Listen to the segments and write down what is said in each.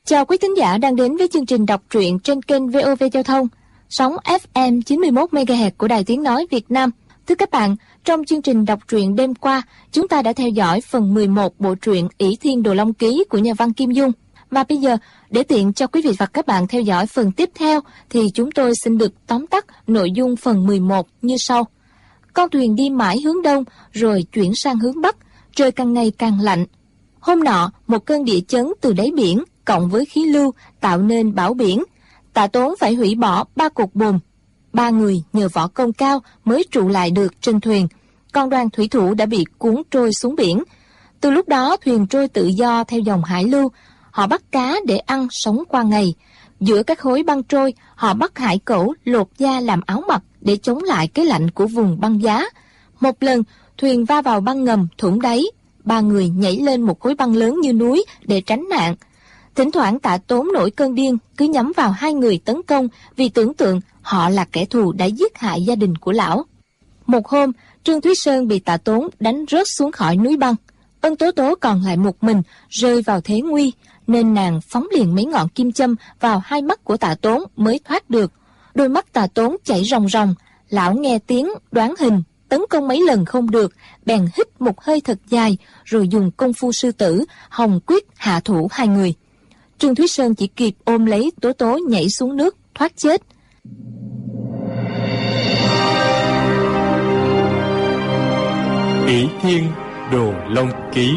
Chào quý thính giả đang đến với chương trình đọc truyện trên kênh VOV Giao thông, sóng FM 91 MHz của Đài Tiếng nói Việt Nam. Thưa các bạn, trong chương trình đọc truyện đêm qua, chúng ta đã theo dõi phần 11 bộ truyện Ỷ Thiên Đồ Long Ký của nhà văn Kim Dung. Và bây giờ, để tiện cho quý vị và các bạn theo dõi phần tiếp theo, thì chúng tôi xin được tóm tắt nội dung phần 11 như sau. Con thuyền đi mãi hướng đông, rồi chuyển sang hướng bắc, trời càng ngày càng lạnh. Hôm nọ, một cơn địa chấn từ đáy biển cộng với khí lưu tạo nên bão biển. Tạ Tốn phải hủy bỏ 3 cột buồm. 3 người nhờ võ công cao mới trụ lại được trên thuyền, còn đoàn thủy thủ đã bị cuốn trôi xuống biển. Từ lúc đó thuyền trôi tự do theo dòng hải lưu. Họ bắt cá để ăn sống qua ngày. Giữa các khối băng trôi, họ bắt hải cẩu lột da làm áo mặc để chống lại cái lạnh của vùng băng giá. Một lần, thuyền va vào băng ngầm thủng đáy. 3 người nhảy lên một khối băng lớn như núi để tránh nạn. Thỉnh thoảng Tạ Tốn nổi cơn điên, cứ nhắm vào 2 người tấn công vì tưởng tượng họ là kẻ thù đã giết hại gia đình của lão. Một hôm, Trương Thúy Sơn bị Tạ Tốn đánh rớt xuống khỏi núi băng. Ân Tố Tố còn lại một mình, rơi vào thế nguy, nên nàng phóng liền mấy ngọn kim châm vào 2 mắt của Tạ Tốn mới thoát được. Đôi mắt Tạ Tốn chảy ròng ròng, lão nghe tiếng đoán hình, tấn công mấy lần không được, bèn hít một hơi thật dài, rồi dùng công phu sư tử, hồng quyết hạ thủ 2 người. Trương Thúy Sơn chỉ kịp ôm lấy Tố Tố nhảy xuống nước, thoát chết. Ỷ Thiên Đồ Long Ký.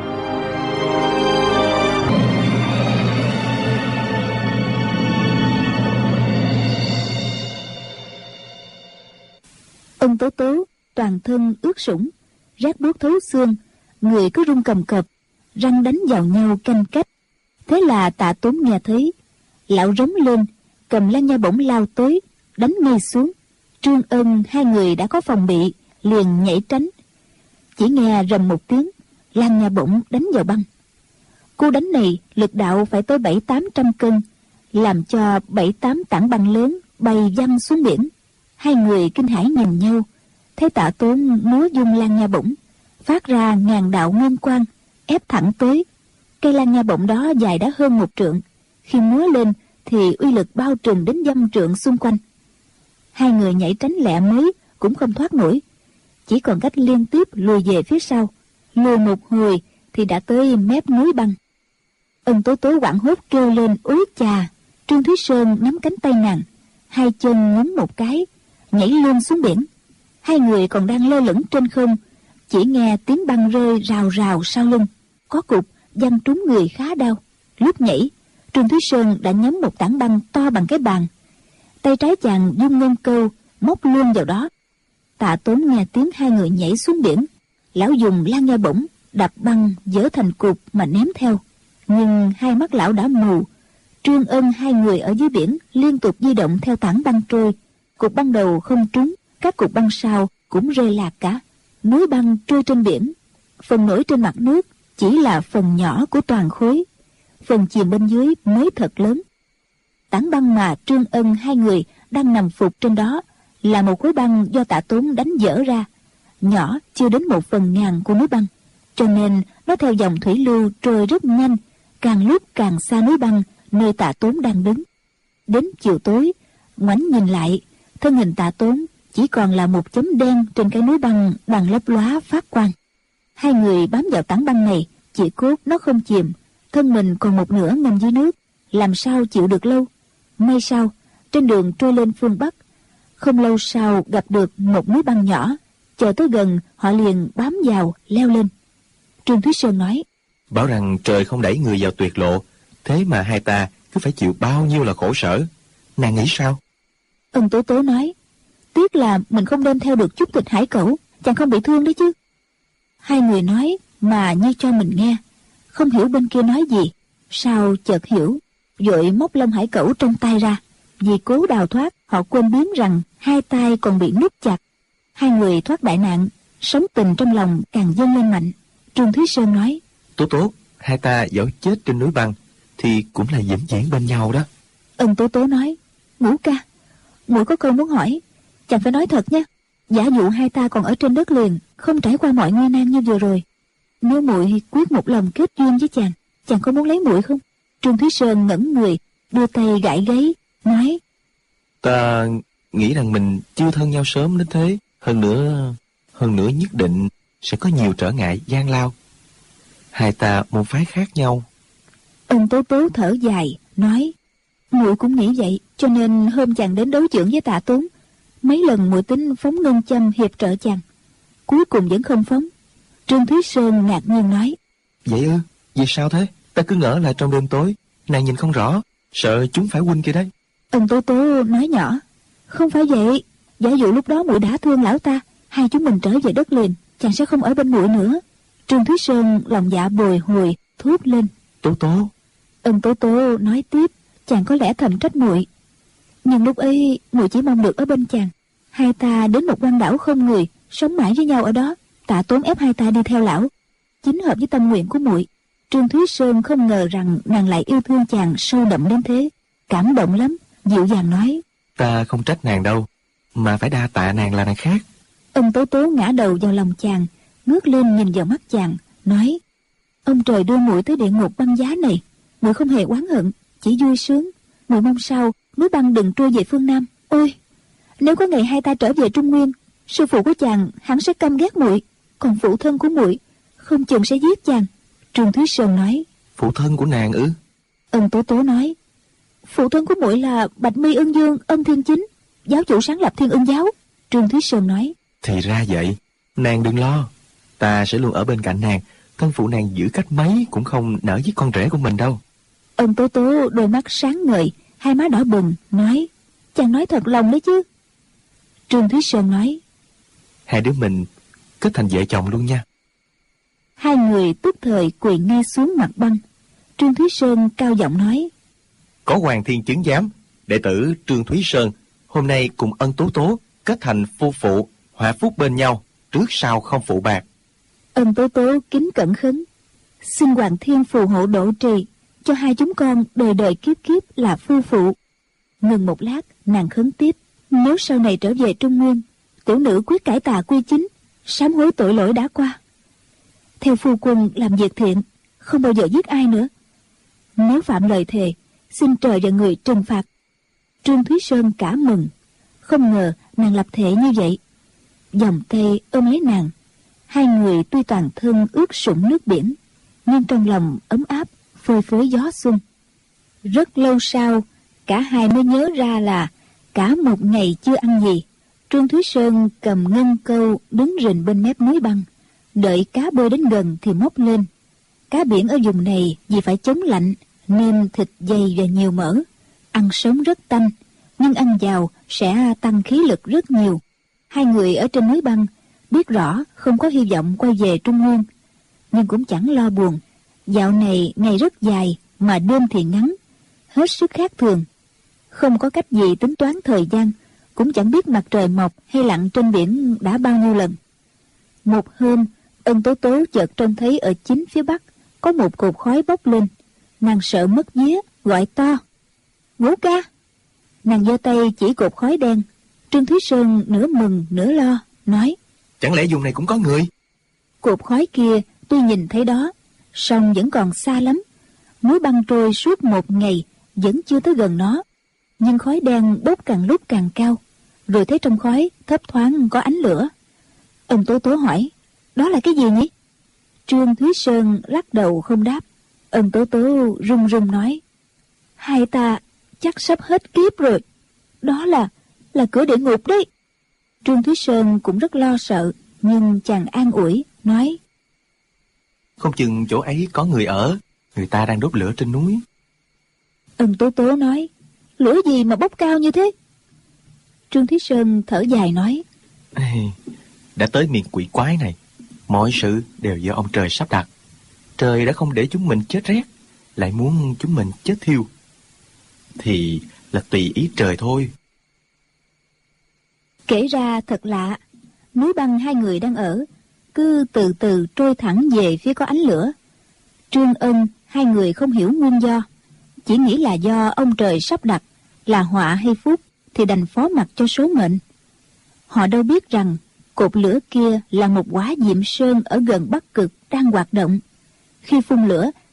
Ông Tố Tố toàn thân ướt sũng, rát buốt thấu xương, người cứ run cầm cập, răng đánh vào nhau canh cách. Thế là Tạ Tốn nghe thấy, lão rống lên, cầm lan nha bổng lao tới, đánh ngay xuống. Trương Ân 2 người đã có phòng bị, liền nhảy tránh. Chỉ nghe rầm một tiếng, lan nha bổng đánh vào băng. Cú đánh này lực đạo phải tới 700-800 cân, làm cho 7-8 tảng băng lớn bay văng xuống biển. 2 người kinh hãi nhìn nhau, thấy Tạ Tốn múa dung lan nha bổng, phát ra ngàn đạo ngân quang, ép thẳng tới. Cây lan nha bổng đó dài đã hơn 1 trượng, khi múa lên thì uy lực bao trùm đến dăm trượng xung quanh. 2 người nhảy tránh lẹ mới cũng không thoát nổi, chỉ còn cách liên tiếp lùi về phía sau. Lùi một hồi thì đã tới mép núi băng. Ân Tố Tố hoảng hốt kêu lên ối chà. Trương Thúy Sơn nắm cánh tay nàng, 2 chân nhún một cái, nhảy luôn xuống biển. 2 người còn đang lơ lửng trên không, chỉ nghe tiếng băng rơi rào rào sau lưng, có cục văng trúng người khá đau. Lúc nhảy, Trương Thúy Sơn đã nhắm một tảng băng to bằng cái bàn. Tay trái chàng dung ngân câu móc luôn vào đó. Tạ Tốn nghe tiếng 2 người nhảy xuống biển, lão dùng lan nha bổng đập băng vỡ thành cục mà ném theo. Nhưng 2 mắt lão đã mù. Trương Ân 2 người ở dưới biển liên tục di động theo tảng băng trôi. Cục băng đầu không trúng, các cục băng sau cũng rơi lạc cả. Núi băng trôi trên biển, phần nổi trên mặt nước chỉ là phần nhỏ của toàn khối, phần chìm bên dưới mới thật lớn. Tảng băng mà Trương Ân 2 người đang nằm phục trên đó là một khối băng do Tạ Tốn đánh vỡ ra, nhỏ chưa đến 1/1000 của núi băng, cho nên nó theo dòng thủy lưu trôi rất nhanh, càng lúc càng xa núi băng nơi Tạ Tốn đang đứng. Đến chiều tối, ngoảnh nhìn lại, thân hình Tạ Tốn chỉ còn là một chấm đen trên cái núi băng đang lấp lóa phát quang. 2 người bám vào tảng băng này, chỉ cốt nó không chìm, thân mình còn một nửa ngâm dưới nước, làm sao chịu được lâu. May sao, trên đường trôi lên phương Bắc, không lâu sau gặp được một núi băng nhỏ, chờ tới gần họ liền bám vào leo lên. Trương Thúy Sơn nói, bảo rằng trời không đẩy người vào tuyệt lộ, thế mà hai ta cứ phải chịu bao nhiêu là khổ sở. Nàng nghĩ sao? Ân Tố Tố nói, tiếc là mình không đem theo được chút thịt hải cẩu, chàng không bị thương đấy chứ. 2 người nói mà như cho mình nghe, không hiểu bên kia nói gì. Sao chợt hiểu, vội móc lông hải cẩu trong tay ra. Vì cố đào thoát, họ quên biến rằng 2 tay còn bị nút chặt. 2 người thoát đại nạn, sống tình trong lòng càng dâng lên mạnh. Trương Thúy Sơn nói, Tố Tố, hai ta dẫu chết trên núi băng thì cũng là vĩnh viễn bên nhau đó. Ân Tố Tố nói, Ngũ ca, muội có câu muốn hỏi, chàng phải nói thật nhé. Giả dụ hai ta còn ở trên đất liền, không trải qua mọi nguy nan như vừa rồi, nếu muội quyết một lòng kết duyên với chàng, chàng có muốn lấy muội không? Trương Thúy Sơn ngẩn người, đưa tay gãi gáy, nói: Ta nghĩ rằng mình chưa thân nhau sớm đến thế. Hơn nữa nhất định sẽ có nhiều trở ngại gian lao. Hai ta môn phái khác nhau. Ân Tố Tố thở dài, nói: muội cũng nghĩ vậy, cho nên hôm chàng đến đấu chưởng với Tạ Tốn, mấy lần muội tính phóng ngân châm hiệp trợ chàng, cuối cùng vẫn không phóng. Trương Thúy Sơn ngạc nhiên nói: Vậy ư? Vì sao thế? Ta cứ ngỡ là trong đêm tối nàng nhìn không rõ, sợ chúng phải huynh kia đấy. Ân Tố Tố nói nhỏ: không phải vậy, giả dụ lúc đó muội đã thương lão ta, hai chúng mình trở về đất liền, chàng sẽ không ở bên muội nữa. Trương Thúy Sơn lòng dạ bồi hồi, thốt lên: Tố Tố. Ân Tố Tố nói tiếp: chàng có lẽ thầm trách muội, nhưng lúc ấy muội chỉ mong được ở bên chàng. Hai ta đến một quan đảo không người, sống mãi với nhau ở đó. Tạ Tốn ép hai ta đi theo lão, chính hợp với tâm nguyện của muội. Trương Thúy Sơn không ngờ rằng nàng lại yêu thương chàng sâu đậm đến thế, cảm động lắm, dịu dàng nói: Ta không trách nàng đâu, mà phải đa tạ nàng là nàng khác. Ân Tố Tố ngã đầu vào lòng chàng, ngước lên nhìn vào mắt chàng, nói: ông trời đưa muội tới địa ngục băng giá này, muội không hề oán hận, chỉ vui sướng. Muội mong sao núi băng đừng trôi về phương Nam. Ôi, nếu có ngày hai ta trở về Trung Nguyên, sư phụ của chàng hẳn sẽ căm ghét muội, còn phụ thân của muội không chừng sẽ giết chàng. Trương Thúy Sơn nói: Phụ thân của nàng ư? Ân Tố Tố nói: phụ thân của muội là Bạch Mi Ưng Dương Ân Thiên Chính, giáo chủ sáng lập Thiên Ưng giáo. Trương Thúy Sơn nói: Thì ra vậy, nàng đừng lo, ta sẽ luôn ở bên cạnh nàng. Thân phụ nàng giữ cách mấy cũng không nỡ giết con rể của mình đâu. Ân Tố Tố đôi mắt sáng ngời, hai má đỏ bừng, nói: chàng nói thật lòng đấy chứ? Trương Thúy Sơn nói: hai đứa mình kết thành vợ chồng luôn nha. Hai người tức thời quỳ ngay xuống mặt băng. Trương Thúy Sơn cao giọng nói: Có Hoàng Thiên chứng giám, đệ tử Trương Thúy Sơn hôm nay cùng Ân Tố Tố kết thành phu phụ, hòa phúc bên nhau, trước sau không phụ bạc. Ân Tố Tố kính cẩn khấn: xin Hoàng Thiên phù hộ độ trì, cho hai chúng con đời đời kiếp kiếp là phu phụ. Ngừng một lát, nàng khấn tiếp: nếu sau này trở về Trung Nguyên, tiểu nữ quyết cải tà quy chính, sám hối tội lỗi đã qua, theo phu quân làm việc thiện, không bao giờ giết ai nữa. Nếu phạm lời thề, xin trời và người trừng phạt. Trương Thúy Sơn cả mừng, không ngờ nàng lập thệ như vậy. Vòng tay ôm lấy nàng, hai người tuy toàn thân ướt sũng nước biển, nhưng trong lòng ấm áp phơi phới gió xuân. Rất lâu sau, cả hai mới nhớ ra là cả một ngày chưa ăn gì. Trương Thúy Sơn cầm ngân câu đứng rình bên mép núi băng, đợi cá bơi đến gần thì móc lên. Cá biển ở vùng này vì phải chống lạnh nên thịt dày và nhiều mỡ, ăn sống rất tanh, nhưng ăn vào sẽ tăng khí lực rất nhiều. Hai người ở trên núi băng biết rõ không có hy vọng quay về Trung Nguyên, nhưng cũng chẳng lo buồn. Dạo này ngày rất dài mà đêm thì ngắn, hết sức khác thường. Không có cách gì tính toán thời gian, cũng chẳng biết mặt trời mọc hay lặn trên biển đã bao nhiêu lần. Một hôm, Ân Tố Tố chợt trông thấy ở chính phía bắc có một cột khói bốc lên. Nàng sợ mất vía, gọi to: Ngũ ca! Nàng giơ tay chỉ cột khói đen. Trương Thúy Sơn nửa mừng nửa lo, nói: chẳng lẽ vùng này cũng có người? Cột khói kia tuy nhìn thấy đó, song vẫn còn xa lắm. Núi băng trôi suốt một ngày vẫn chưa tới gần nó, nhưng khói đen bốc càng lúc càng cao, rồi thấy trong khói thấp thoáng có ánh lửa. Ân Tố Tố hỏi: đó là cái gì nhỉ? Trương Thúy Sơn lắc đầu không đáp. Ân Tố Tố run run nói: hai ta chắc sắp hết kiếp rồi, đó là cửa địa ngục đấy. Trương Thúy Sơn cũng rất lo sợ, nhưng chàng an ủi, nói: không chừng chỗ ấy có người ở, người ta đang đốt lửa trên núi. Ân Tố Tố nói: lửa gì mà bốc cao như thế? Trương Thúy Sơn thở dài nói: đã tới miền quỷ quái này, mọi sự đều do ông trời sắp đặt. Trời đã không để chúng mình chết rét, lại muốn chúng mình chết thiêu, thì là tùy ý trời thôi. Kể ra thật lạ, núi băng hai người đang ở cứ từ từ trôi thẳng về phía có ánh lửa. Trương Ân hai người không hiểu nguyên do, chỉ nghĩ là do ông trời sắp đặt, là họa hay phúc thì đành phó mặc cho số mệnh. Họ đâu biết rằng cột lửa kia là một quả diệm sơn ở gần Bắc Cực đang hoạt động. Khi phun lửa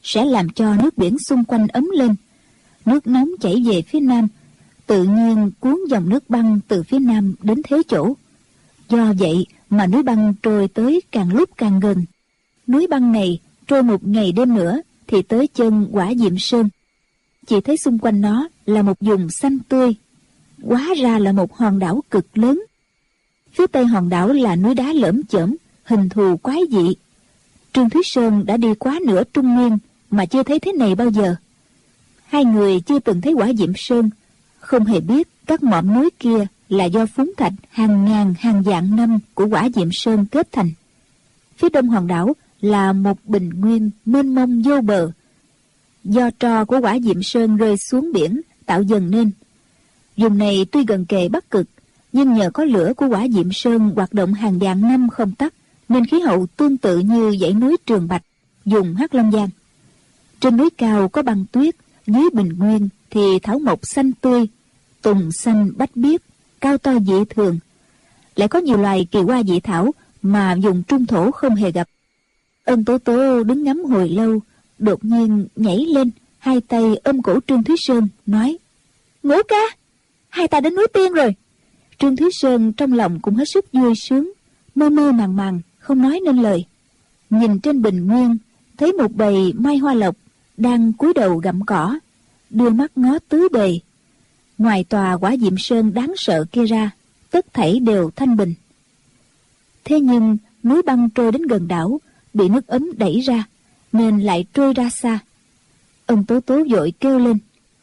sẽ làm cho nước biển xung quanh ấm lên. Nước nóng chảy về phía nam, tự nhiên cuốn dòng nước băng từ phía nam đến thế chỗ. Do vậy mà núi băng trôi tới càng lúc càng gần. Núi băng này trôi một ngày đêm nữa thì tới chân Quả Diệm Sơn. Chỉ thấy xung quanh nó là một vùng xanh tươi, hóa ra là một hòn đảo cực lớn. Phía tây hòn đảo là núi đá lởm chởm, hình thù quái dị. Trương Thúy Sơn đã đi quá nửa trung nguyên mà chưa thấy thế này bao giờ. Hai người chưa từng thấy Quả Diệm Sơn, không hề biết các mỏm núi kia là do phúng thạch hàng ngàn hàng vạn năm của Quả Diệm Sơn kết thành. Phía đông hòn đảo là một bình nguyên mênh mông vô bờ, do tro của Quả Diệm Sơn rơi xuống biển tạo dần nên. Vùng này tuy gần kề Bắc Cực, nhưng nhờ có lửa của Quả Diệm Sơn hoạt động hàng vạn năm không tắt, nên khí hậu tương tự như dãy núi Trường Bạch, vùng Hắc Long Giang. Trên núi cao có băng tuyết, dưới bình nguyên thì thảo mộc xanh tươi, tùng xanh bách biếc, cao to dị thường. Lại có nhiều loài kỳ hoa dị thảo mà vùng trung thổ không hề gặp. Ân Tố Tố đứng ngắm hồi lâu, đột nhiên nhảy lên, hai tay ôm cổ Trương Thúy Sơn, nói: Ngũ ca, hai ta đến núi Tiên rồi. Trương Thúy Sơn trong lòng cũng hết sức vui sướng, mơ mơ màng màng, không nói nên lời. Nhìn trên bình nguyên, thấy một bầy mai hoa lộc đang cúi đầu gặm cỏ, đưa mắt ngó tứ bề. Ngoài tòa Quả Diệm Sơn đáng sợ kia ra, tất thảy đều thanh bình. Thế nhưng núi băng trôi đến gần đảo, bị nước ấm đẩy ra, nên lại trôi ra xa. Ông Tố Tố vội kêu lên: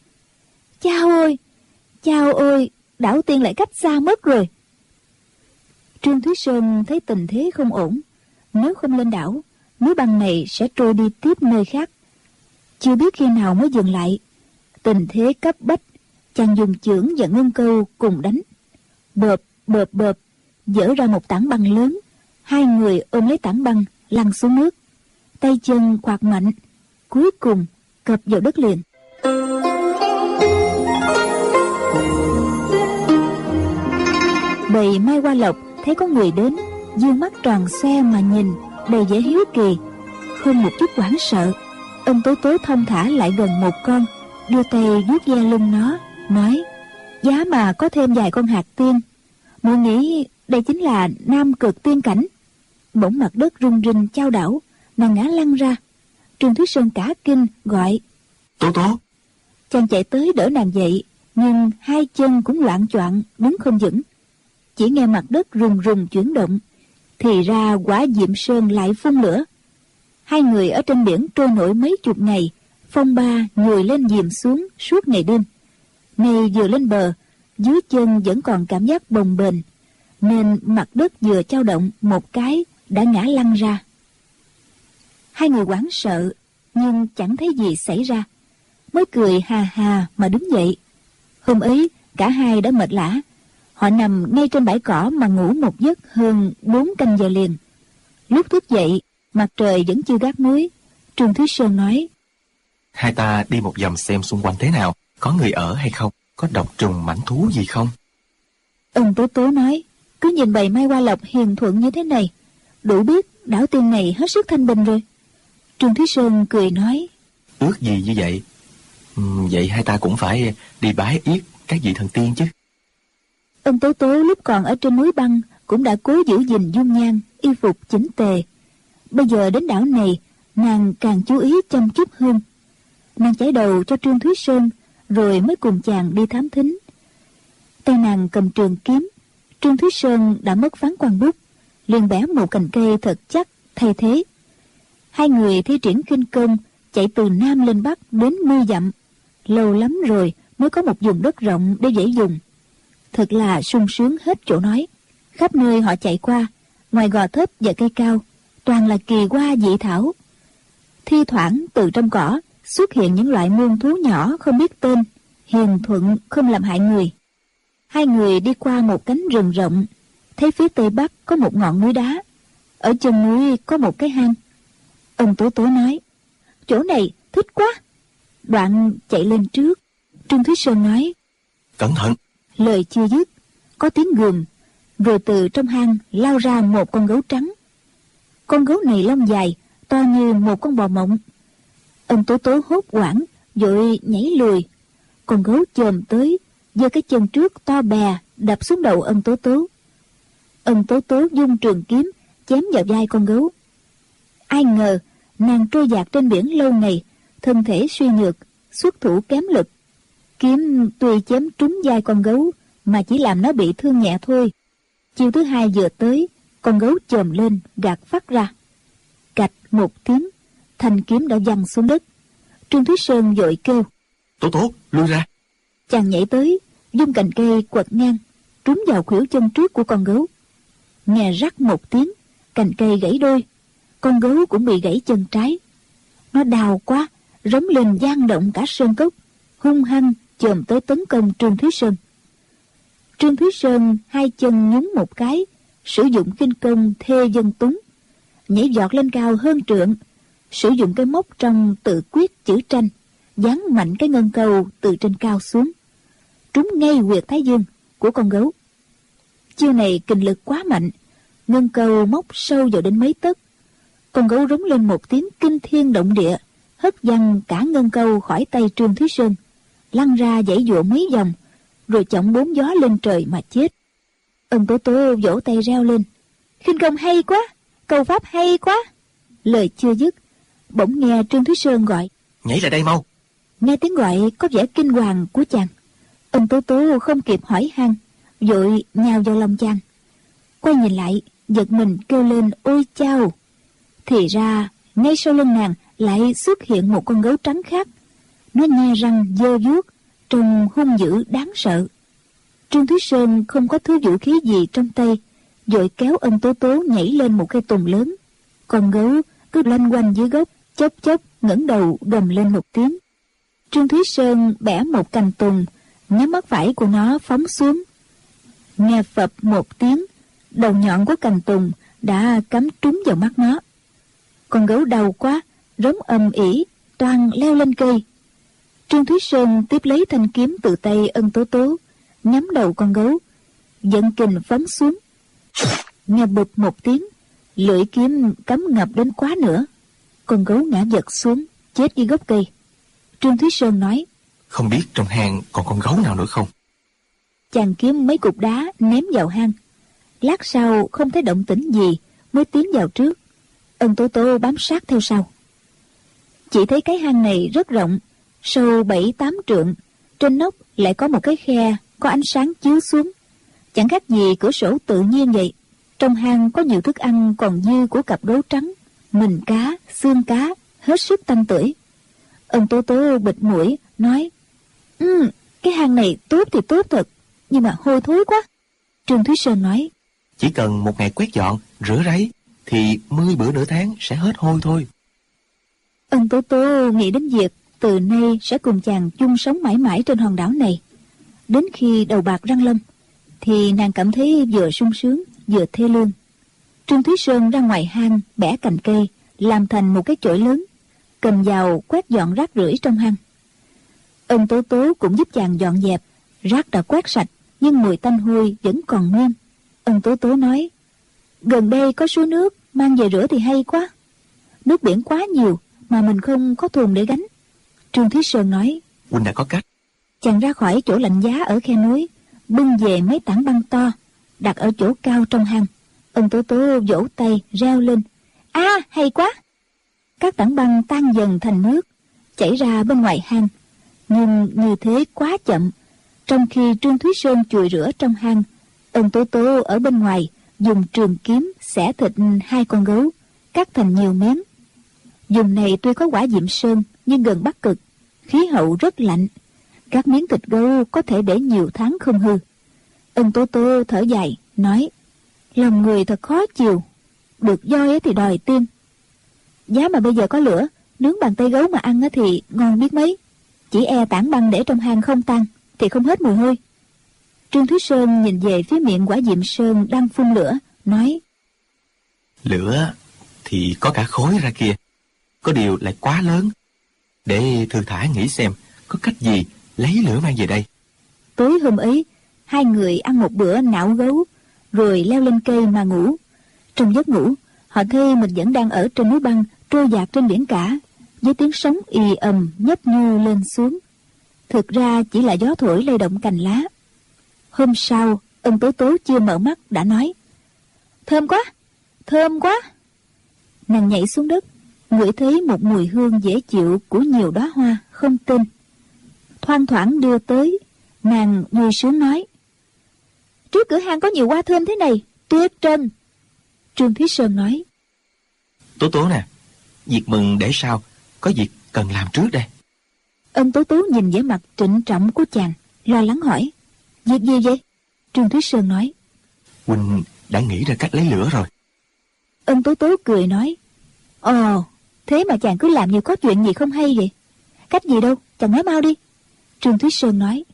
Chao ôi, đảo Tiên lại cách xa mất rồi. Trương Thúy Sơn thấy tình thế không ổn, nếu không lên đảo, núi băng này sẽ trôi đi tiếp nơi khác. Chưa biết khi nào mới dừng lại. Tình thế cấp bách, chàng dùng chưởng và ngân câu cùng đánh. Bợp, dỡ ra một tảng băng lớn. Hai người ôm lấy tảng băng lăn xuống nước, tay chân quạt mạnh, cuối cùng cập vào đất liền. Bầy mai hoa lộc thấy có người đến, dương mắt tròn xoe mà nhìn, đầy vẻ hiếu kỳ, không một chút hoảng sợ. Ông Tố Tố thong thả lại gần một con, đưa tay vuốt ve lưng nó, nói: Giá mà có thêm vài con hạt tiên, muội nghĩ đây chính là Nam Cực tiên cảnh. Bỗng mặt đất rung rinh chao đảo, nàng ngã lăn ra. Trương Thúy Sơn cả kinh gọi: Tố Tố. Chàng chạy tới đỡ nàng dậy, nhưng hai chân cũng loạng choạng đứng không vững. Chỉ nghe mặt đất rùng rùng chuyển động, thì ra Quả Diệm Sơn lại phun lửa. Hai người ở trên biển trôi nổi mấy chục ngày, phong ba nhồi lên dìm xuống suốt ngày đêm. Nay vừa lên bờ, dưới chân vẫn còn cảm giác bồng bềnh, nên mặt đất vừa chao động một cái đã ngã lăn ra. Hai người hoảng sợ, nhưng chẳng thấy gì xảy ra, mới cười hà hà mà đứng dậy. Hôm ấy cả hai đã mệt lả, họ nằm ngay trên bãi cỏ mà ngủ một giấc hơn 4 canh giờ liền. Lúc thức dậy, mặt trời vẫn chưa gác núi. Trương Thúy Sơn nói: Hai ta đi một vòng xem xung quanh thế nào, có người ở hay không, có độc trùng mãnh thú gì không. Ông Tố Tố nói: Cứ nhìn bầy mai hoa lộc hiền thuận như thế này, đủ biết đảo Tiên này hết sức thanh bình rồi. Trương Thúy Sơn cười nói: Ước gì như vậy. Vậy hai ta cũng phải đi bái yết các vị thần tiên chứ. Ông Tố Tố lúc còn ở trên núi băng cũng đã cố giữ gìn dung nhan, y phục chỉnh tề. Bây giờ đến đảo này, nàng càng chú ý chăm chút hơn. Nàng chải đầu cho Trương Thúy Sơn, rồi mới cùng chàng đi thám thính. Tay nàng cầm trường kiếm, Trương Thúy Sơn đã mất phán quan bút, liền bẻ một cành cây thật chắc thay thế. Hai người thi triển khinh công, chạy từ Nam lên Bắc đến 10 dặm. Lâu lắm rồi mới có một vùng đất rộng để dễ dùng. Thật là sung sướng hết chỗ nói. Khắp nơi họ chạy qua, ngoài gò thấp và cây cao, toàn là kỳ hoa dị thảo. Thi thoảng từ trong cỏ xuất hiện những loại muôn thú nhỏ không biết tên, hiền thuận không làm hại người. Hai người đi qua một cánh rừng rộng, thấy phía tây bắc có một ngọn núi đá, ở chân núi có một cái hang. Ông Tố Tố nói: Chỗ này thích quá. Đoạn chạy lên trước. Trương Thúy Sơn nói: Cẩn thận. Lời chưa dứt, có tiếng gườm, rồi từ trong hang lao ra một con gấu trắng. Con gấu này lông dài, to như một con bò mộng. Ân Tố Tố hốt hoảng, vội nhảy lùi. Con gấu chồm tới, giơ cái chân trước to bè đập xuống đầu Ân Tố Tố. Ân Tố Tố vung trường kiếm chém vào vai con gấu. Ai ngờ nàng trôi dạt trên biển lâu ngày, thân thể suy nhược, xuất thủ kém lực. Kiếm tuy chém trúng vai con gấu mà chỉ làm nó bị thương nhẹ thôi. Chiêu thứ hai vừa tới, con gấu chồm lên gạt phát ra. Cạch một tiếng, thanh kiếm đã văng xuống đất. Trương Thúy Sơn vội kêu: Tố Tố, lui ra. Chàng nhảy tới, vung cành cây quật ngang, trúng vào khuỷu chân trước của con gấu. Nghe rắc một tiếng, cành cây gãy đôi. Con gấu cũng bị gãy chân trái. Nó đau quá, rống lên vang động cả sơn cốc, hung hăng chồm tới tấn công Trương Thúy Sơn. Trương Thúy Sơn hai chân nhún một cái, sử dụng khinh công thê dân túng, nhảy vọt lên cao hơn trượng, sử dụng cái móc trong tự quyết chữ tranh, giáng mạnh cái ngân câu từ trên cao xuống, trúng ngay huyệt thái dương của con gấu. Chiêu này kình lực quá mạnh, ngân câu móc sâu vào đến mấy tấc. Con gấu rống lên một tiếng kinh thiên động địa, hất văng cả ngân câu khỏi tay Trương Thúy Sơn, lăn ra giãy giụa mấy vòng, rồi chổng bốn gió lên trời mà chết. Ân Tố Tố vỗ tay reo lên: khinh công hay quá, câu pháp hay quá. Lời chưa dứt, bỗng nghe Trương Thúy Sơn gọi: Nhảy lại đây mau. Nghe tiếng gọi có vẻ kinh hoàng của chàng, Ân Tố Tố không kịp hỏi han, vội nhào vào lòng chàng. Quay nhìn lại, giật mình kêu lên: ôi chao! Thì ra ngay sau lưng nàng lại xuất hiện một con gấu trắng khác. Nó nhe răng giơ vuốt, trông hung dữ đáng sợ. Trương Thúy Sơn không có thứ vũ khí gì trong tay, vội kéo Ân Tố Tố nhảy lên một cây tùng lớn. Con gấu cứ loanh quanh dưới gốc, chốc chốc ngẩng đầu gầm lên một tiếng. Trương Thúy Sơn bẻ một cành tùng, nhắm mắt phải của nó phóng xuống. Nghe phập một tiếng, đầu nhọn của cành tùng đã cắm trúng vào mắt nó. Con gấu đau quá, rống ầm ĩ, toan leo lên cây. Trương Thúy Sơn tiếp lấy thanh kiếm từ tay Ân Tố Tố, nhắm đầu con gấu, dẫn kình phóng xuống. Nghe bụp một tiếng, lưỡi kiếm cắm ngập đến quá nữa. Con gấu ngã giật xuống, chết dưới gốc cây. Trương Thúy Sơn nói: Không biết trong hang còn con gấu nào nữa không? Chàng kiếm mấy cục đá ném vào hang. Lát sau không thấy động tĩnh gì mới tiến vào trước. Ân Tố Tố bám sát theo sau. Chỉ thấy cái hang này rất rộng, sâu 7-8 trượng. Trên nóc lại có một cái khe có ánh sáng chiếu xuống, chẳng khác gì cửa sổ tự nhiên vậy. Trong hang có nhiều thức ăn còn dư của cặp gấu trắng, mình cá, xương cá, hết sức tanh tưởi. Ân Tố Tố bịt mũi nói: cái hang này tốt thì tốt thật, nhưng mà hôi thối quá. Trương Thúy Sơn nói: Chỉ cần một ngày quét dọn, rửa ráy thì 10 bữa nửa tháng sẽ hết hôi thôi. Ân Tố Tố nghĩ đến việc từ nay sẽ cùng chàng chung sống mãi mãi trên hòn đảo này. Đến khi đầu bạc răng lâm thì nàng cảm thấy vừa sung sướng vừa thê lương. Trương Thúy Sơn ra ngoài hang bẻ cành cây làm thành một cái chổi lớn, cầm vào quét dọn rác rưởi trong hang. Ân Tố Tố cũng giúp chàng dọn dẹp. Rác đã quét sạch nhưng mùi tanh hôi vẫn còn nguyên. Ân Tố Tố nói: gần đây có suối nước, mang về rửa thì hay quá. Nước biển quá nhiều mà mình không có thùng để gánh. Trương Thúy Sơn nói: Huynh đã có cách. Chàng ra khỏi chỗ lạnh giá ở khe núi, bưng về mấy tảng băng to, đặt ở chỗ cao trong hang. Ân Tố Tố vỗ tay reo lên: hay quá! Các tảng băng tan dần thành nước, chảy ra bên ngoài hang. Nhưng như thế quá chậm. Trong khi Trương Thúy Sơn chùi rửa trong hang, Ân Tố Tố ở bên ngoài dùng trường kiếm xẻ thịt 2 con gấu, cắt thành nhiều miếng. Vùng này tuy có hỏa diệm sơn nhưng gần Bắc Cực, khí hậu rất lạnh. Các miếng thịt gấu có thể để nhiều tháng không hư. Ân Tố Tố thở dài nói: lòng người thật khó chịu, được voi thì đòi tiên. Giá mà bây giờ có lửa, nướng bàn tay gấu mà ăn thì ngon biết mấy. Chỉ e tảng băng để trong hang không tan thì không hết mùi hôi. Trương Thúy Sơn nhìn về phía miệng hỏa diệm sơn đang phun lửa, nói: Lửa thì có cả khói ra kia, có điều lại quá lớn. Để thư thả nghĩ xem có cách gì lấy lửa mang về đây. Tối hôm ấy, 2 người ăn một bữa não gấu, rồi leo lên cây mà ngủ. Trong giấc ngủ, họ thấy mình vẫn đang ở trên núi băng trôi dạt trên biển cả, với tiếng sóng ì ầm nhấp nhô lên xuống. Thực ra chỉ là gió thổi lay động cành lá. Hôm sau, Ân Tố Tố chưa mở mắt đã nói: Thơm quá, thơm quá. Nàng nhảy xuống đất, ngửi thấy một mùi hương dễ chịu của nhiều đóa hoa không tên. Thoang thoảng đưa tới, nàng vui sướng nói: Trước cửa hang có nhiều hoa thơm thế này, tuyệt trần. Trương Thúy Sơn nói: Tố Tố nè, việc mừng để sau, có việc cần làm trước đây. Ân Tố Tố nhìn vẻ mặt trịnh trọng của chàng, lo lắng hỏi: Việc gì vậy? Trương Thúy Sơn nói: Huynh đã nghĩ ra cách lấy lửa rồi. Ân Tố Tố cười nói: Ồ, thế mà chàng cứ làm như có chuyện gì không hay vậy. Cách gì đâu, chàng nói mau đi. Trương Thúy Sơn nói: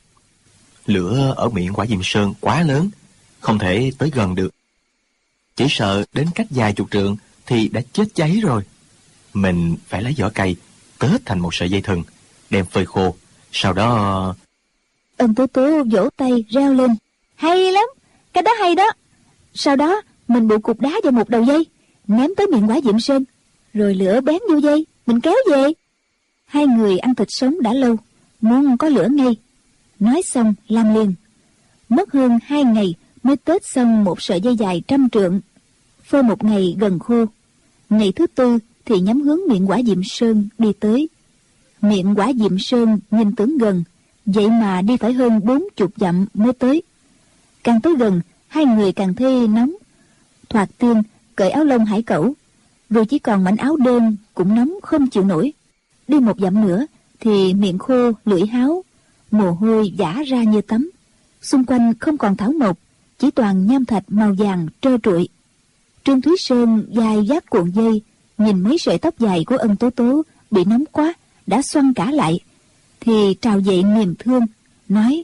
Lửa ở miệng quả Diệm Sơn quá lớn, không thể tới gần được. Chỉ sợ đến cách vài chục trượng thì đã chết cháy rồi. Mình phải lấy vỏ cây tết thành một sợi dây thừng, đem phơi khô, sau đó... Ân Tố Tố vỗ tay reo lên: Hay lắm, cái đó hay đó. Sau đó mình buộc cục đá vào một đầu dây, ném tới miệng quả Diệm Sơn, rồi lửa bén vô dây, mình kéo về. Hai người ăn thịt sống đã lâu, muốn có lửa ngay. Nói xong làm liền. Mất hơn 2 ngày mới tết xong một sợi dây dài 100 trượng. Phơi một ngày gần khô. Ngày thứ 4 thì nhắm hướng miệng quả Diệm Sơn đi tới. Miệng quả Diệm Sơn nhìn tưởng gần, vậy mà đi phải hơn 40 dặm mới tới. Càng tới gần, hai người càng thấy nóng. Thoạt tiên cởi áo lông hải cẩu, rồi chỉ còn mảnh áo đơn cũng nóng không chịu nổi. Đi 1 dặm nữa thì miệng khô lưỡi háo, mồ hôi vã ra như tắm. Xung quanh không còn thảo mộc, chỉ toàn nham thạch màu vàng trơ trụi. Trương Thúy Sơn vai vác cuộn dây, nhìn mấy sợi tóc dài của Ân Tố Tố bị nóng quá đã xoăn cả lại, thì trào dậy niềm thương, nói: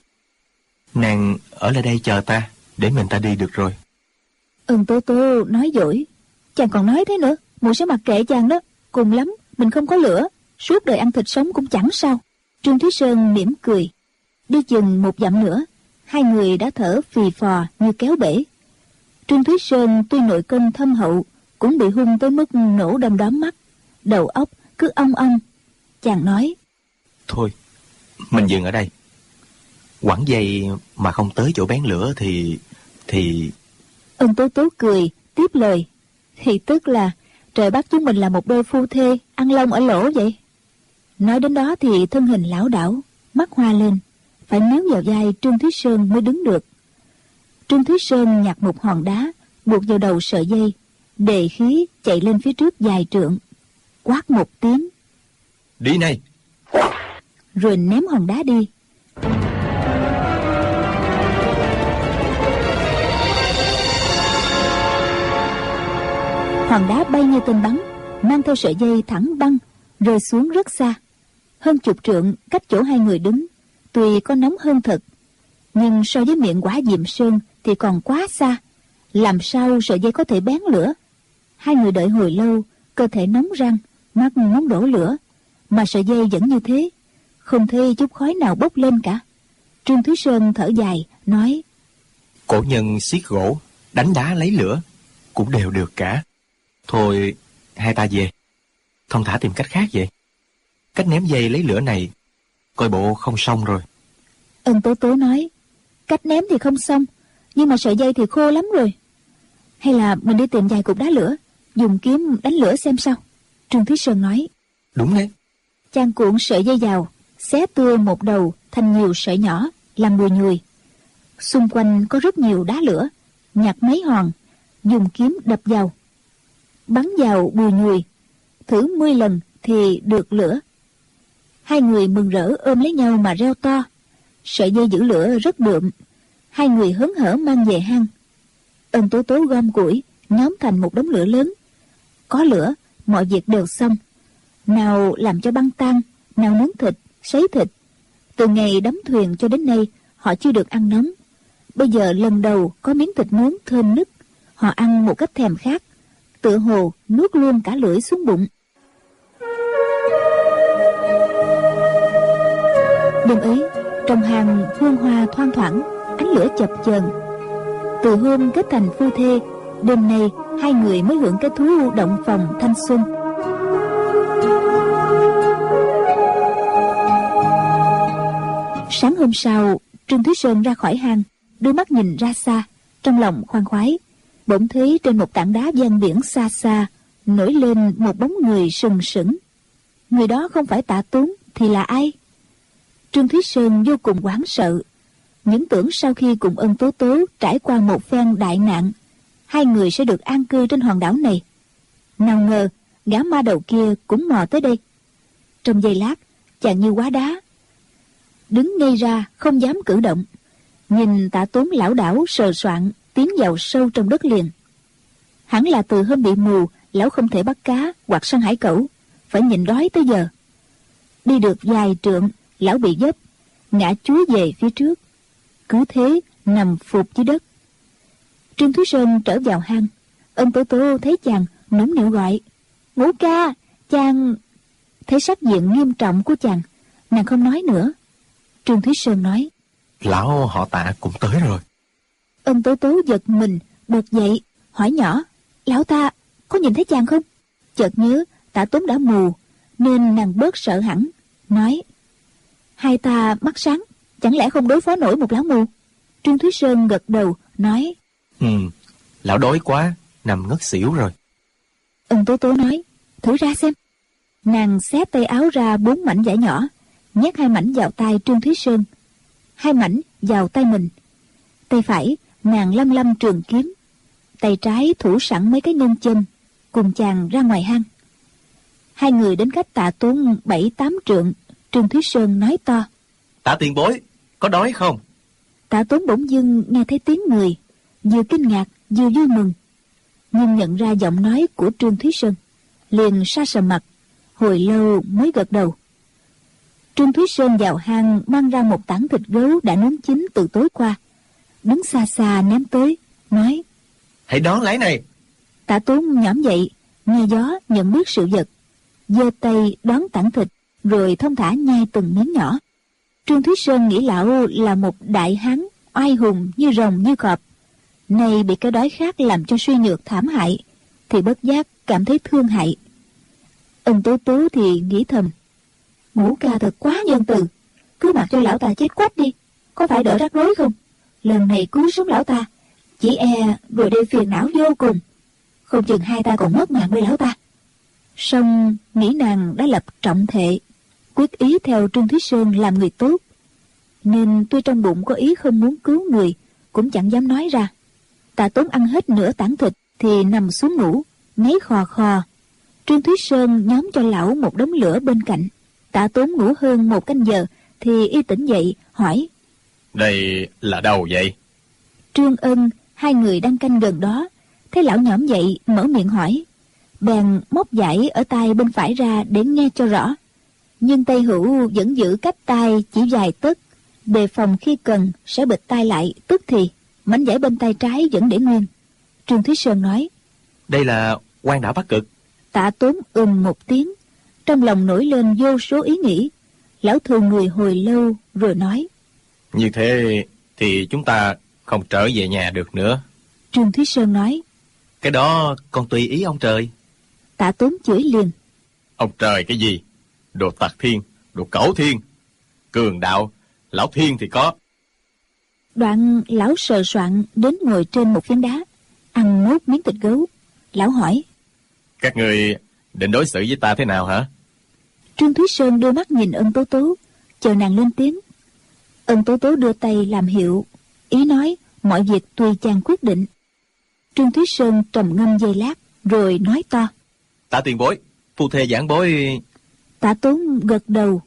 Nàng ở lại đây chờ ta, để mình ta đi được rồi. Ân Tố Tố nói dỗi: Chàng còn nói thế nữa, muội sẽ mặc kệ chàng đó. Cùng lắm mình không có lửa, suốt đời ăn thịt sống cũng chẳng sao. Trương Thúy Sơn mỉm cười. Đi chừng 1 dặm nữa, hai người đã thở phì phò như kéo bể. Trương Thúy Sơn tuy nội công thâm hậu, cũng bị hung tới mức nổ đom đóm mắt, đầu óc cứ ong ong. Chàng nói: Thôi, mình dừng ở đây. Quẳng dây mà không tới chỗ bén lửa thì... Ân Tố Tố cười tiếp lời: Thì tức là trời bắt chúng mình là một đôi phu thê ăn lông ở lỗ vậy. Nói đến đó thì thân hình lão đảo, mắt hoa lên, phải níu vào vai Trương Thúy Sơn mới đứng được. Trương Thúy Sơn nhặt một hòn đá buộc vào đầu sợi dây, đề khí chạy lên phía trước vài trượng, quát một tiếng: Đi này! Rồi ném hòn đá đi. Hòn đá bay như tên bắn, mang theo sợi dây thẳng băng, rơi xuống rất xa, hơn 10 trượng cách chỗ hai người đứng. Tuy có nóng hơn thật, nhưng so với miệng quả Diệm Sơn thì còn quá xa. Làm sao sợi dây có thể bén lửa? Hai người đợi hồi lâu, cơ thể nóng rang, mắt muốn đổ lửa, mà sợi dây vẫn như thế, không thấy chút khói nào bốc lên cả. Trương Thúy Sơn thở dài nói: Cổ nhân xiết gỗ, đánh đá lấy lửa, cũng đều được cả. Thôi, hai ta về, thong thả tìm cách khác vậy. Cách ném dây lấy lửa này coi bộ không xong rồi. Ân Tố Tố nói: Cách ném thì không xong, nhưng mà sợi dây thì khô lắm rồi. Hay là mình đi tìm vài cục đá lửa, dùng kiếm đánh lửa xem sao. Trương Thúy Sơn nói: Đúng đấy. Chàng cuộn sợi dây vào, xé tưa một đầu thành nhiều sợi nhỏ, làm bùi nhùi. Xung quanh có rất nhiều đá lửa, nhặt mấy hòn, dùng kiếm đập vào, bắn vào bùi nhùi, thử 10 lần thì được lửa. Hai người mừng rỡ ôm lấy nhau mà reo to. Sợi dây giữ lửa rất đượm. Hai người hớn hở mang về hang. Ân Tố Tố gom củi, nhóm thành một đống lửa lớn. Có lửa, mọi việc đều xong. Nào làm cho băng tan, nào nướng thịt, sấy thịt. Từ ngày đắm thuyền cho đến nay, họ chưa được ăn nóng. Bây giờ lần đầu có miếng thịt nướng thơm nức, họ ăn một cách thèm khát, tựa hồ nuốt luôn cả lưỡi xuống bụng. Đêm ấy, trong hang hương hoa thoang thoảng, ánh lửa chập chờn. Từ hôm kết thành phu thê, đêm nay hai người mới hưởng cái thú động phòng thanh xuân. hôm sau, Trương Thúy Sơn ra khỏi hang, đưa mắt nhìn ra xa, trong lòng khoan khoái. Bỗng thấy trên một tảng đá ven biển xa xa nổi lên một bóng người sừng sững. Người đó không phải Tạ Tốn thì là ai? Trương Thúy Sơn vô cùng hoảng sợ, những tưởng sau khi cùng Ân Tố Tố trải qua một phen đại nạn, hai người sẽ được an cư trên hòn đảo này. Nào ngờ gã ma đầu kia cũng mò tới đây. Trong giây lát, chàng như hóa đá, đứng ngây ra không dám cử động, nhìn Tạ Tốn lảo đảo sờ soạng tiến vào sâu trong đất liền. Hẳn là từ hôm bị mù, lão không thể bắt cá hoặc săn hải cẩu, phải nhịn đói tới giờ. Đi được vài trượng, lão bị vấp, ngã chúi về phía trước, cứ thế nằm phục dưới đất. Trương Thúy Sơn trở vào hang. Ân Tố Tố thấy chàng nũng nịu gọi: "Ngũ ca, chàng..." Thấy sắc diện nghiêm trọng của chàng, nàng không nói nữa. Trương Thúy Sơn nói: "Lão họ Tạ cũng tới rồi." Ân Tố Tố giật mình bật dậy, hỏi nhỏ: "Lão ta có nhìn thấy chàng không?" Chợt nhớ Tạ Tốn đã mù, nên nàng bớt sợ hẳn, nói: "Hai ta mắt sáng, chẳng lẽ không đối phó nổi một lão mù?" Trương Thúy Sơn gật đầu nói: Lão đói quá, nằm ngất xỉu rồi." Ân Tố Tố nói: "Thử ra xem." Nàng xé tay áo ra 4 mảnh vải nhỏ, nhét 2 mảnh vào tay Trương Thúy Sơn, 2 mảnh vào tay mình. Tay phải nàng lăm lăm trường kiếm, tay trái thủ sẵn mấy cái nâng châm, cùng chàng ra ngoài hang. Hai người đến cách Tạ Tốn 7-8 trượng. Trương Thúy Sơn nói to: "Tạ tiền bối, có đói không?" Tạ Tốn bỗng dưng nghe thấy tiếng người, vừa kinh ngạc vừa vui mừng, nhưng nhận ra giọng nói của Trương Thúy Sơn, liền sa sầm mặt, hồi lâu mới gật đầu. Trương Thúy Sơn vào hang mang ra một tảng thịt gấu đã nướng chín từ tối qua, đứng xa xa ném tới, nói: "Hãy đón lấy này." Tạ Tốn nhõm dậy, nghe gió nhận biết sự vật, giơ tay đón tảng thịt, rồi thông thả nhai từng miếng nhỏ. Trương Thúy Sơn nghĩ lão là một đại hán oai hùng như rồng như cọp, nay bị cái đói khát làm cho suy nhược thảm hại, thì bất giác cảm thấy thương hại. Ân Tố Tố thì nghĩ thầm: Ngũ ca thật quá nhân từ, cứ mặc cho lão ta chết quách đi, có phải đỡ rắc rối không? Lần này cứu sống lão ta, chỉ e rồi đây phiền não vô cùng, không chừng hai ta còn mất mạng với lão ta. Song nghĩ nàng đã lập trọng thệ, quyết ý theo Trương Thúy Sơn làm người tốt, nên tuy trong bụng có ý không muốn cứu người, cũng chẳng dám nói ra. Tạ Tốn ăn hết nửa tảng thịt thì nằm xuống ngủ, ngáy khò khò. Trương Thúy Sơn nhóm cho lão một đống lửa bên cạnh. Tạ Tốn ngủ hơn 1 canh giờ thì y tỉnh dậy hỏi: "Đây là đâu vậy?" Trương Ân, hai người đang canh gần đó, thấy lão nhõm dậy mở miệng hỏi, bèn móc dải ở tay bên phải ra để nghe cho rõ, nhưng tay hữu vẫn giữ cách tay chỉ vài tấc, đề phòng khi cần sẽ bịt tai lại, tức thì mảnh dải bên tay trái vẫn để nguyên. Trương Thúy Sơn nói: "Đây là Quan Đảo Bắc Cực." Tạ Tốn một tiếng, trong lòng nổi lên vô số ý nghĩ. Lão thường người hồi lâu rồi nói: "Như thế thì chúng ta không trở về nhà được nữa." Trương Thúy Sơn nói: "Cái đó còn tùy ý ông trời." Tạ Tốn chửi liền: "Ông trời cái gì? Đồ tặc thiên, đồ cẩu thiên. Cường đạo, lão thiên thì có." Đoạn lão sờ soạng đến ngồi trên một phiến đá, ăn nốt miếng thịt gấu. Lão hỏi: "Các người định đối xử với ta thế nào hả?" Trương Thúy Sơn đưa mắt nhìn Ân Tố Tố, chờ nàng lên tiếng. Ân Tố Tố đưa tay làm hiệu, ý nói mọi việc tùy chàng quyết định. Trương Thúy Sơn trầm ngâm giây lát rồi nói to: "Tạ tiền bối, phu thê giảng bối." Tạ Tốn gật đầu: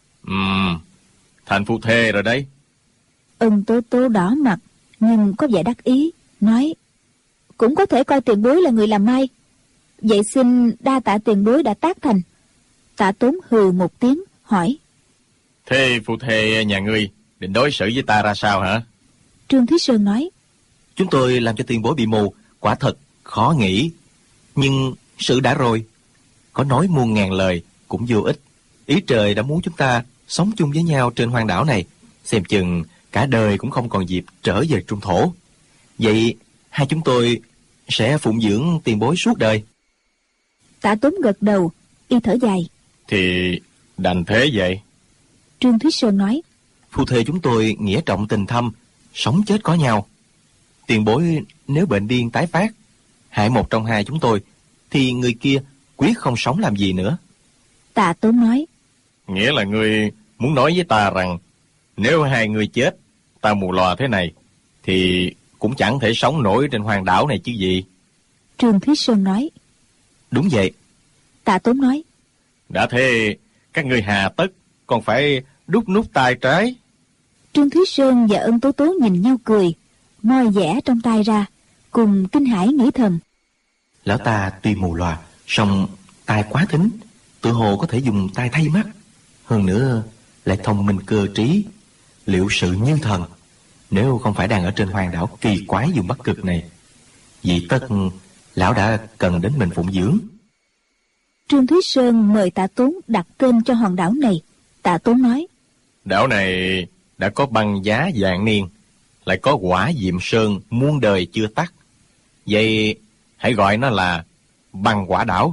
Thành phu thê rồi đấy." Ân Tố Tố đỏ mặt nhưng có vẻ đắc ý, nói: "Cũng có thể coi tiền bối là người làm mai, vậy xin đa tạ tiền bối đã tác thành." Tạ Tốn hừ một tiếng hỏi: "Thế phu thê nhà ngươi định đối xử với ta ra sao hả?" Trương Thúy Sơn nói: "Chúng tôi làm cho tiền bối bị mù, quả thật khó nghĩ. Nhưng sự đã rồi, có nói muôn ngàn lời cũng vô ích. Ý trời đã muốn chúng ta sống chung với nhau trên hoang đảo này, xem chừng cả đời cũng không còn dịp trở về trung thổ. Vậy hai chúng tôi sẽ phụng dưỡng tiền bối suốt đời." Tạ Tốn gật đầu, y thở dài: "Thì đành thế vậy." Trương Thúy Sơn nói: Phu thê chúng tôi nghĩa trọng tình thâm, sống chết có nhau. Tiền bối nếu bệnh điên tái phát, hại một trong hai chúng tôi, thì người kia quyết không sống làm gì nữa. Tạ Tốn nói: Nghĩa là ngươi muốn nói với ta rằng nếu hai người chết, ta mù lòa thế này, thì cũng chẳng thể sống nổi trên hoàng đảo này chứ gì. Trương Thúy Sơn nói: Đúng vậy. Tạ Tốn nói: Đã thế, các ngươi hà tất còn phải đút nút tay trái. Trương Thúy Sơn và Ân Tố Tố nhìn nhau cười, moi dẻ trong tay ra, cùng kinh hãi nghĩ thầm: Lão ta tuy mù lòa, song tai quá thính, tự hồ có thể dùng tai thay mắt. Hơn nữa lại thông minh cơ trí, liệu sự như thần. Nếu không phải đang ở trên hoàng đảo kỳ quái vùng Bắc Cực này, vì tất lão đã cần đến mình phụng dưỡng. Trương Thúy Sơn mời Tạ Tốn đặt tên cho hòn đảo này. Tạ Tốn nói: Đảo này đã có băng giá vạn niên, lại có quả diệm sơn muôn đời chưa tắt. Vậy hãy gọi nó là băng quả đảo.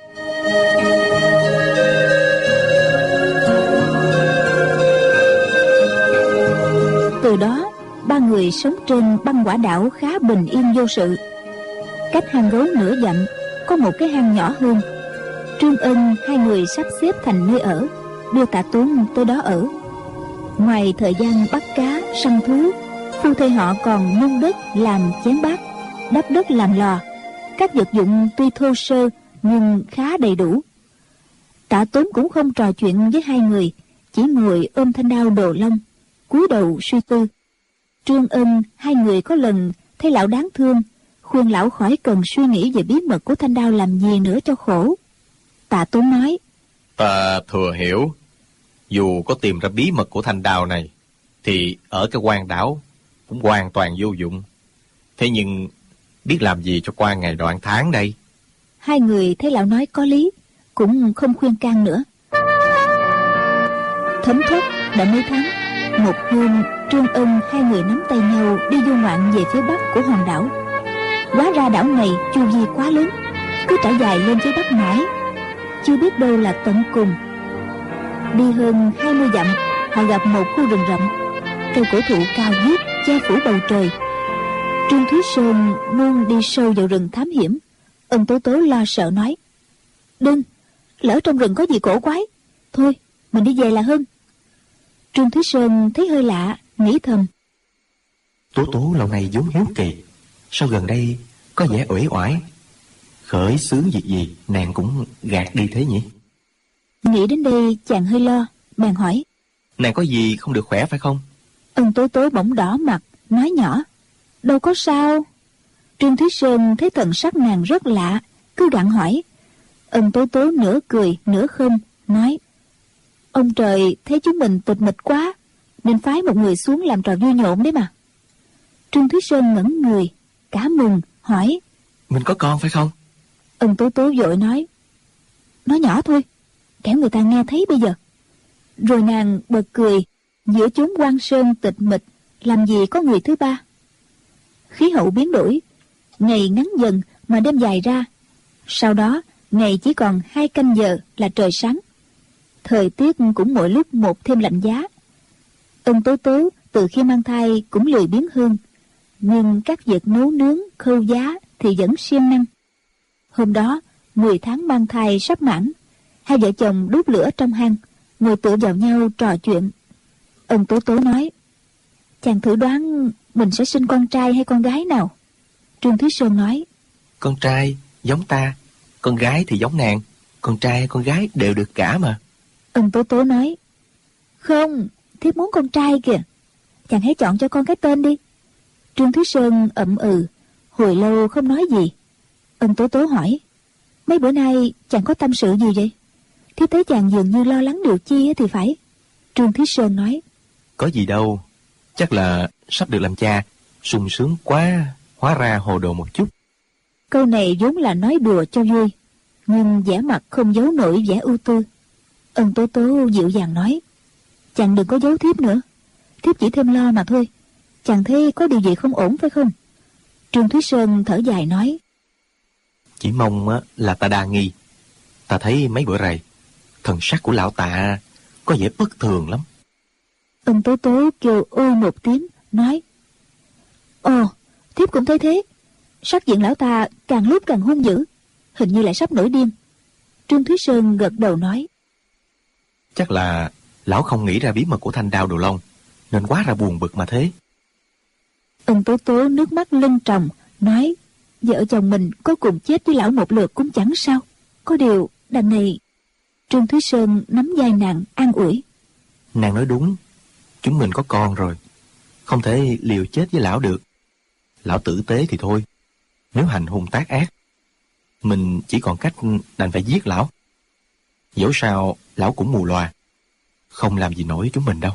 Từ đó, ba người sống trên băng quả đảo khá bình yên vô sự. Cách hang gấu nửa dặm có một cái hang nhỏ hơn. Trương Ân hai người sắp xếp thành nơi ở, đưa Tạ Tốn tới đó ở. Ngoài thời gian bắt cá, săn thú, phu thê họ còn nung đất làm chén bát, đắp đất làm lò. Các vật dụng tuy thô sơ nhưng khá đầy đủ. Tạ Tốn cũng không trò chuyện với hai người, chỉ ngồi ôm thanh đao đồ long, cúi đầu suy tư. Trương Ân hai người có lần thấy lão đáng thương, khuyên lão khỏi cần suy nghĩ về bí mật của thanh đao làm gì nữa cho khổ. Tạ Tốn nói: Ta thừa hiểu, dù có tìm ra bí mật của thanh đao này, thì ở cái quan đảo cũng hoàn toàn vô dụng. Thế nhưng biết làm gì cho qua ngày đoạn tháng đây? Hai người thấy lão nói có lý, cũng không khuyên can nữa. Thấm thoát đã mấy tháng, một hôm Trương Ân hai người nắm tay nhau đi du ngoạn về phía bắc của hòn đảo. Hóa ra đảo này chu vi quá lớn, cứ trải dài lên phía bắc mãi, chưa biết đâu là tận cùng. Đi hơn 20 dặm, họ gặp một khu rừng rậm, cây cổ thụ cao vút che phủ bầu trời. Trương Thúy Sơn luôn đi sâu vào rừng thám hiểm. Ân Tố Tố lo sợ nói: Đừng, lỡ trong rừng có gì cổ quái, thôi mình đi về là hơn. Trương Thúy Sơn thấy hơi lạ, nghĩ thầm: Tố Tố lâu nay vốn hiếu kỳ, sao gần đây có vẻ uể oải, khởi xướng việc gì nàng cũng gạt đi thế nhỉ? Nghĩ đến đây chàng hơi lo, bèn hỏi: Nàng có gì không được khỏe phải không? Ân Tố Tố bỗng đỏ mặt, nói nhỏ: Đâu có sao. Trương Thúy Sơn thấy thần sắc nàng rất lạ, cứ gặng hỏi. Ân Tố Tố nửa cười nửa không, nói: Ông trời thấy chúng mình tịch mịch quá, nên phái một người xuống làm trò vui nhộn đấy mà. Trương Thúy Sơn ngẩn người, cả mừng, hỏi: Mình có con phải không? Ân Tố Tố vội nói: Nó nhỏ thôi, kẻo người ta nghe thấy bây giờ. Rồi nàng bật cười, giữa chốn hoang sơn tịch mịch, làm gì có người thứ ba. Khí hậu biến đổi, ngày ngắn dần mà đêm dài ra. Sau đó, ngày chỉ còn 2 canh giờ là trời sáng. Thời tiết cũng mỗi lúc một thêm lạnh giá. Ân Tố Tố từ khi mang thai cũng lười biếng hơn, nhưng các việc nấu nướng, khâu giá thì vẫn siêng năng. Hôm đó, 10 tháng mang thai sắp mãn, hai vợ chồng đốt lửa trong hang, ngồi tựa vào nhau trò chuyện. Ân Tố Tố nói: Chàng thử đoán mình sẽ sinh con trai hay con gái nào? Trương Thúy Sơn nói: Con trai giống ta, con gái thì giống nàng. Con trai hay con gái đều được cả mà. Ân Tố Tố nói: Không, thiếp muốn con trai kìa. Chàng hãy chọn cho con cái tên đi. Trương Thúy Sơn ậm ừ, hồi lâu không nói gì. Ân Tố Tố hỏi: Mấy bữa nay chàng có tâm sự gì vậy? Thiếp thấy chàng dường như lo lắng điều chi thì phải. Trương Thúy Sơn nói: Có gì đâu, chắc là sắp được làm cha, sung sướng quá, hóa ra hồ đồ một chút. Câu này vốn là nói đùa cho vui, nhưng vẻ mặt không giấu nổi vẻ ưu tư. Ân Tố Tố dịu dàng nói: Chàng đừng có giấu thiếp nữa, thiếp chỉ thêm lo mà thôi. Chàng thấy có điều gì không ổn phải không? Trương Thúy Sơn thở dài nói: Chỉ mong là ta đa nghi. Ta thấy mấy bữa rày, thần sắc của lão Tạ có vẻ bất thường lắm. Ân Tố Tố kêu ôi một tiếng, nói: Ồ, thiếp cũng thấy thế. Sắc diện lão ta càng lúc càng hung dữ, hình như lại sắp nổi điên. Trương Thúy Sơn gật đầu nói: Chắc là lão không nghĩ ra bí mật của Thanh Đao Đồ Long, nên quá ra buồn bực mà thế. Ân Tố Tố nước mắt lưng tròng, nói: Vợ chồng mình có cùng chết với lão một lượt cũng chẳng sao. Có điều đằng này... Trương Thúy Sơn nắm vai nàng an ủi: Nàng nói đúng, chúng mình có con rồi, không thể liều chết với lão được. Lão tử tế thì thôi, nếu hành hung tác ác, mình chỉ còn cách đành phải giết lão. Dẫu sao lão cũng mù lòa, không làm gì nổi chúng mình đâu.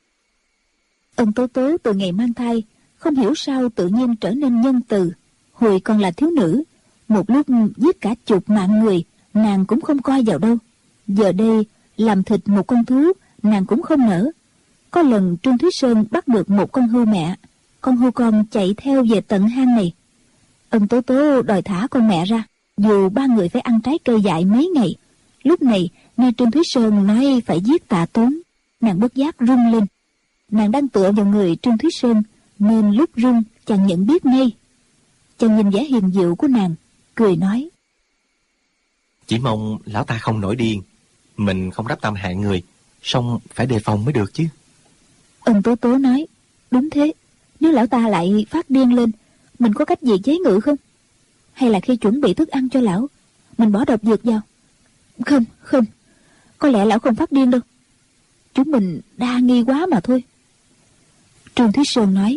Ân Tố Tố từ ngày mang thai, không hiểu sao tự nhiên trở nên nhân từ. Hồi còn là thiếu nữ, một lúc giết cả chục mạng người, nàng cũng không coi vào đâu. Giờ đây làm thịt một con thú, nàng cũng không nỡ. Có lần Trương Thúy Sơn bắt được một con hươu mẹ, con hươu con chạy theo về tận hang này. Ân Tố Tố đòi thả con mẹ ra, dù ba người phải ăn trái cây dại mấy ngày. Lúc này nghe Trương Thúy Sơn nói phải giết Tạ Tốn, nàng bất giác run lên. Nàng đang tựa vào người Trương Thúy Sơn, nên lúc run chàng nhận biết ngay. Chàng nhìn vẻ hiền diệu của nàng, cười nói: Chỉ mong lão ta không nổi điên, mình không đắc tâm hại người, song phải đề phòng mới được chứ. Ân Tố Tố nói: Đúng thế, nếu lão ta lại phát điên lên, mình có cách gì chế ngự không? Hay là khi chuẩn bị thức ăn cho lão, mình bỏ độc dược vào? Không, có lẽ lão không phát điên đâu. Chúng mình đa nghi quá mà thôi. Trương Thúy Sơn nói: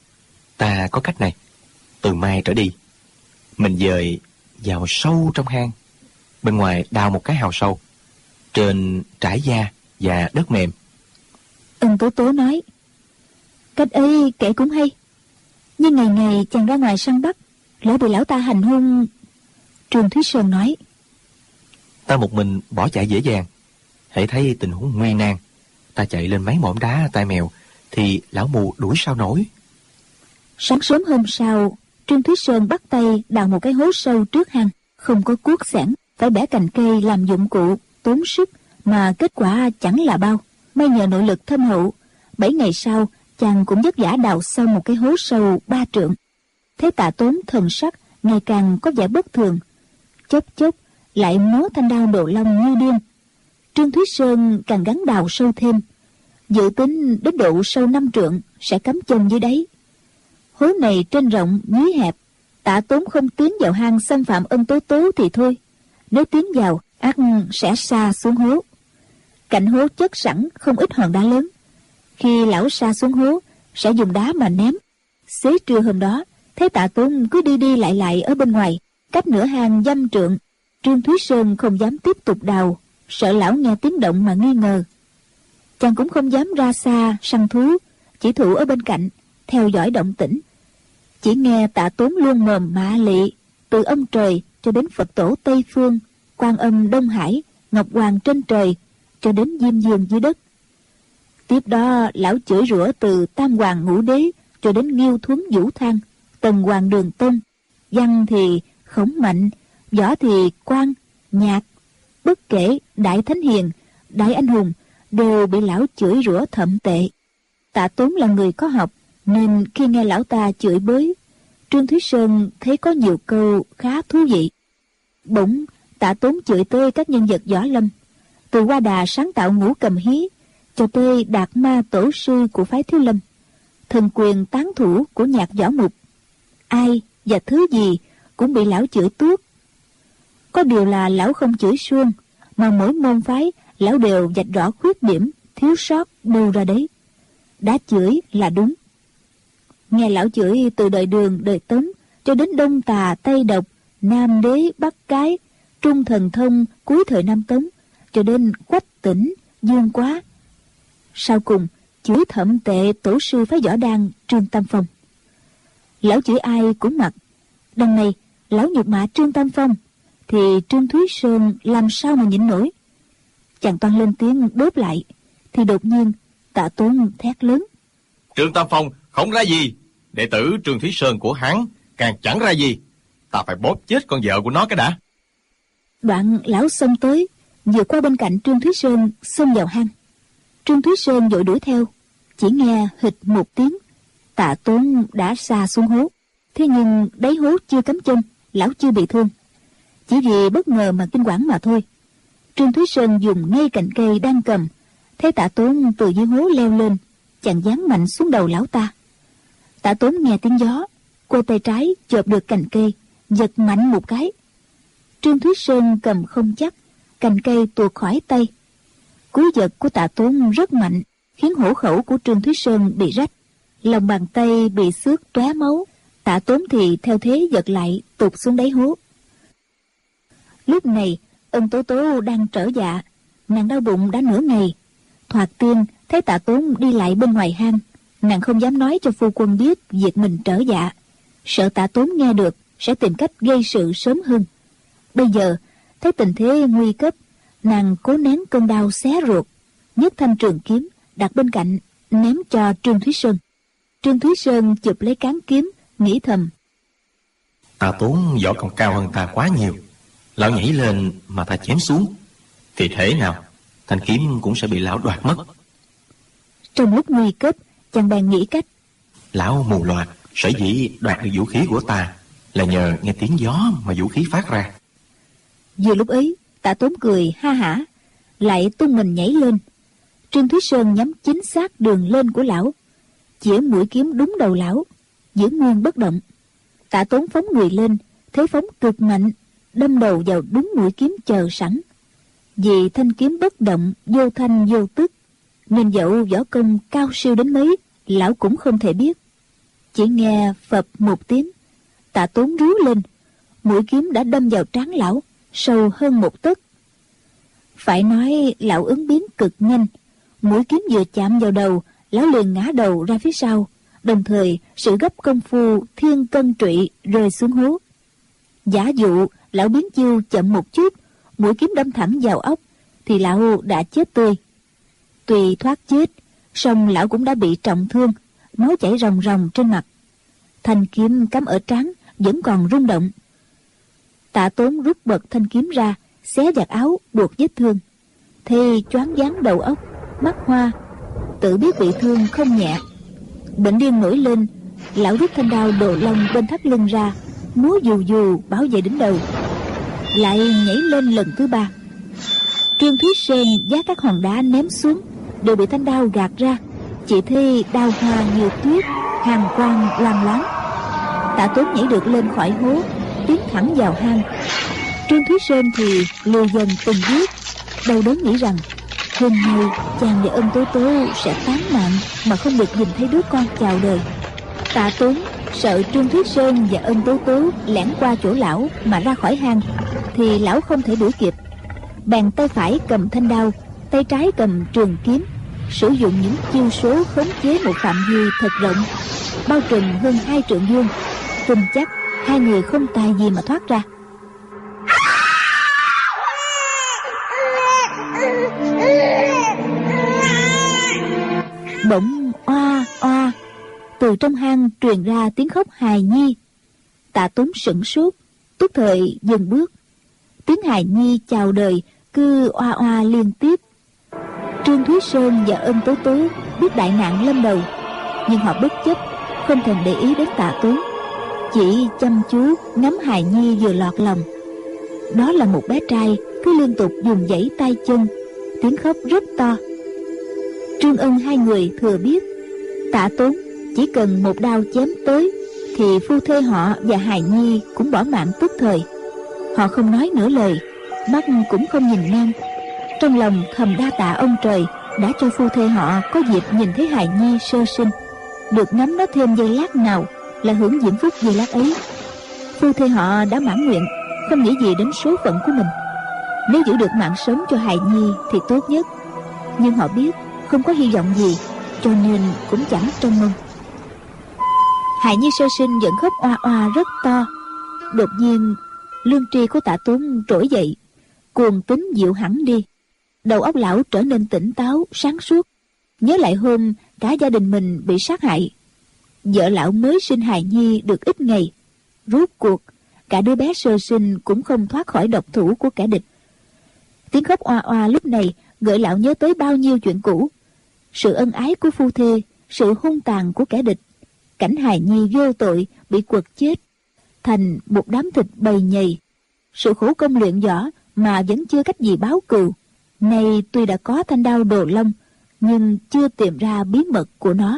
Ta có cách này. Từ mai trở đi, mình dời vào sâu trong hang, bên ngoài đào một cái hào sâu, trên trải da và đất mềm. Ân Tố Tố nói: Cách ấy kể cũng hay, nhưng ngày ngày chàng ra ngoài săn bắt, lỡ bị lão ta hành hung. Trương Thúy Sơn nói: Ta một mình bỏ chạy dễ dàng, hễ thấy tình huống nguy nan, ta chạy lên mấy mỏm đá tai mèo, thì lão mù đuổi sao nổi. Sáng sớm hôm sau, Trương Thúy Sơn bắt tay đào một cái hố sâu trước hang, không có cuốc xẻng, phải bẻ cành cây làm dụng cụ, tốn sức, mà kết quả chẳng là bao. May nhờ nội lực thâm hậu, 7 ngày sau chàng cũng vất vả đào xong một cái hố sâu 3 trượng. Thấy Tạ Tốn thần sắc ngày càng có vẻ bất thường, chốc chốc lại múa thanh đao Đồ Long như điên. Trương Thúy Sơn càng gắn đào sâu thêm, dự tính đến độ sâu 5 trượng sẽ cắm chân dưới đáy. Hố này trên rộng dưới hẹp, Tạ Tốn không tiến vào hang xâm phạm Ân Tố Tố thì thôi, nếu tiến vào ắt sẽ sa xuống hố. Cạnh hố chất sẵn không ít hòn đá lớn, khi lão sa xuống hố sẽ dùng đá mà ném. Xế trưa hôm đó, thấy Tạ Tốn cứ đi đi lại ở bên ngoài, cách nửa hang dăm trượng. Trương Thúy Sơn không dám tiếp tục đào, sợ lão nghe tiếng động mà nghi ngờ. Chàng cũng không dám ra xa săn thú, chỉ thủ ở bên cạnh theo dõi động tĩnh. Chỉ nghe Tạ Tốn luôn mồm mạ lị, từ ông trời cho đến Phật tổ Tây Phương, Quan Âm Đông Hải, Ngọc Hoàng trên trời, cho đến Diêm Dương dưới đất. Tiếp đó lão chửi rủa từ Tam Hoàng Ngũ Đế cho đến Nghiêu Thuấn Vũ Thang, Tần Hoàng Đường Tông, văn thì Khổng Mạnh, võ thì Quan, Nhạc. Bất kể Đại Thánh Hiền, Đại Anh Hùng đều bị lão chửi rủa thậm tệ. Tạ Tốn là người có học, nên khi nghe lão ta chửi bới, Trương Thúy Sơn thấy có nhiều câu khá thú vị. Bỗng Tạ Tốn chửi tới các nhân vật võ lâm, từ Hoa Đà sáng tạo Ngũ Cầm Hí cho tới Đạt Ma tổ sư của phái Thiếu Lâm, thần quyền tán thủ của Nhạc Võ Mục. Ai và thứ gì cũng bị lão chửi tuốt. Có điều là lão không chửi suông, mà mỗi môn phái lão đều vạch rõ khuyết điểm, thiếu sót đâu ra đấy. Đã chửi là đúng. Nghe lão chửi từ đời Đường, đời Tống cho đến Đông Tà, Tây Độc, Nam Đế, Bắc Cái, Trung Thần Thông cuối thời Nam Tống, cho đến Quách Tỉnh, Dương Quá. Sau cùng chửi thậm tệ tổ sư phái võ đan Trương Tam Phong. Lão chửi ai cũng mặc. Đằng này lão nhục mạ Trương Tam Phong, thì Trương Thúy Sơn làm sao mà nhịn nổi. Chàng toan lên tiếng đốt lại, thì đột nhiên Tạ Tốn thét lớn: Trương Tam Phong không ra gì, đệ tử Trương Thúy Sơn của hắn càng chẳng ra gì. Ta phải bóp chết con vợ của nó cái đã. Đoạn lão xông tới, vừa qua bên cạnh Trương Thúy Sơn xông vào hang. Trương Thúy Sơn vội đuổi theo, Chỉ nghe hịch một tiếng, Tạ Tốn đã sa xuống hố. Thế nhưng đáy hố chưa cắm chân, lão chưa bị thương, chỉ vì bất ngờ mà kinh quản mà thôi. Trương Thúy Sơn dùng ngay cành cây đang cầm, thấy Tạ Tốn từ dưới hố leo lên, chàng giáng mạnh xuống đầu lão ta. Tạ Tốn nghe tiếng gió, quơ tay trái chộp được cành cây, giật mạnh một cái. Trương Thúy Sơn cầm không chắc, cành cây tuột khỏi tay. Cú giật của Tạ Tốn rất mạnh, khiến hổ khẩu của Trương Thúy Sơn bị rách, lòng bàn tay bị xước tóe máu. Tạ Tốn thì theo thế giật lại, tụt xuống đáy hố. Lúc này Ân Tố Tố đang trở dạ, nàng đau bụng đã nửa ngày. Thoạt tiên thấy Tạ Tốn đi lại bên ngoài hang, nàng không dám nói cho phu quân biết việc mình trở dạ, sợ Tạ Tốn nghe được sẽ tìm cách gây sự sớm hơn. Bây giờ thấy tình thế nguy cấp, nàng cố nén cơn đau xé ruột, nhấc thanh trường kiếm đặt bên cạnh ném cho Trương Thúy Sơn. Trương Thúy Sơn chụp lấy cán kiếm, nghĩ thầm: Tạ Tốn võ công cao hơn ta quá nhiều, lão nhảy lên mà ta chém xuống thì thế nào thanh kiếm cũng sẽ bị lão đoạt mất. Trong lúc nguy cấp, chàng bèn nghĩ cách: Lão mù loà, sở dĩ đoạt được vũ khí của ta là nhờ nghe tiếng gió mà vũ khí phát ra. Vừa lúc ấy, Tạ Tốn cười ha hả, lại tung mình nhảy lên. Trương Thúy Sơn nhắm chính xác đường lên của lão, chĩa mũi kiếm đúng đầu lão, giữ nguyên bất động. Tạ Tốn phóng người lên, thế phóng cực mạnh, đâm đầu vào đúng mũi kiếm chờ sẵn. Vì thanh kiếm bất động, vô thanh vô tức, nên dẫu võ công cao siêu đến mấy, lão cũng không thể biết. Chỉ nghe phập một tiếng, Tạ Tốn ríu lên, mũi kiếm đã đâm vào trán lão, sâu hơn một tấc. Phải nói lão ứng biến cực nhanh, mũi kiếm vừa chạm vào đầu, lão liền ngã đầu ra phía sau, đồng thời sự gấp công phu thiên cân trụy rơi xuống hố. Giả dụ lão biến chiêu chậm một chút, mũi kiếm đâm thẳng vào ốc, thì lão đã chết tươi. Tuy thoát chết, song lão cũng đã bị trọng thương, máu chảy ròng ròng trên mặt. Thanh kiếm cắm ở trán vẫn còn rung động. Tạ Tốn rút bật thanh kiếm ra, xé vạt áo buộc vết thương, thì choáng váng đầu óc, mắt hoa, tự biết bị thương không nhẹ. Bệnh điên nổi lên, lão rút thanh đao đồ long bên thắt lưng ra, múa dù dù bảo vệ đỉnh đầu, lại nhảy lên lần thứ ba. Trương Thúy Sơn giá các hòn đá ném xuống đều bị thanh đao gạt ra, chỉ thấy đao hoa như tuyết, hàn quang loang loáng. Tạ Tốn nhảy được lên khỏi hố, tiến thẳng vào hang. Trương Thúy Sơn thì lùi dần từng bước, đầu đớn nghĩ rằng hôm nay chàng và Ân Tố Tố sẽ tán mạng mà không được nhìn thấy đứa con chào đời. Tạ Tốn sợ Trương Thúy Sơn và Ân Tố Tố lẻn qua chỗ lão mà ra khỏi hang, thì lão không thể đuổi kịp. Bàn tay phải cầm thanh đao, tay trái cầm trường kiếm, sử dụng những chiêu số khống chế một phạm vi thật rộng, bao trùm hơn 2 trượng vuông, tin chắc hai người không tài gì mà thoát ra. Bỗng oa oa, từ trong hang truyền ra tiếng khóc hài nhi. Tạ Tốn sửng sốt, tức thời dừng bước. Tiếng hài nhi chào đời cứ oa oa liên tiếp. Trương Thúy Sơn và Ân Tố Tố biết đại nạn lâm đầu, nhưng họ bất chấp, không thèm để ý đến Tạ Tốn, chỉ chăm chú ngắm hài nhi vừa lọt lòng. Đó là một bé trai cứ liên tục dùng giãy tay chân, tiếng khóc rất to. Trương Ân hai người thừa biết Tạ Tốn chỉ cần một đao chém tới thì phu thê họ và hài nhi cũng bỏ mạng tức thời. Họ không nói nửa lời, mắt cũng không nhìn ngang, trong lòng thầm đa tạ ông trời đã cho phu thê họ có dịp nhìn thấy hài nhi sơ sinh, được ngắm nó thêm giây lát nào là hưởng diễm phúc giây lát ấy. Phu thê họ đã mãn nguyện, không nghĩ gì đến số phận của mình. Nếu giữ được mạng sống cho hài nhi thì tốt nhất, nhưng họ biết không có hy vọng gì, cho nên cũng chẳng trông mong. Hài nhi sơ sinh vẫn khóc oa oa rất to. Đột nhiên lương tri của Tạ Tốn trỗi dậy, cuồng tính dịu hẳn đi. Đầu óc lão trở nên tỉnh táo sáng suốt, nhớ lại hôm cả gia đình mình bị sát hại. Vợ lão mới sinh hài nhi được ít ngày, rốt cuộc cả đứa bé sơ sinh cũng không thoát khỏi độc thủ của kẻ địch. Tiếng khóc oa oa lúc này gợi lão nhớ tới bao nhiêu chuyện cũ. sự ân ái của phu thê, sự hung tàn của kẻ địch, cảnh hài nhi vô tội bị quật chết thành một đám thịt bầy nhầy, sự khổ công luyện võ mà vẫn chưa cách gì báo cừu. Nay tuy đã có thanh đao đồ long, nhưng chưa tìm ra bí mật của nó.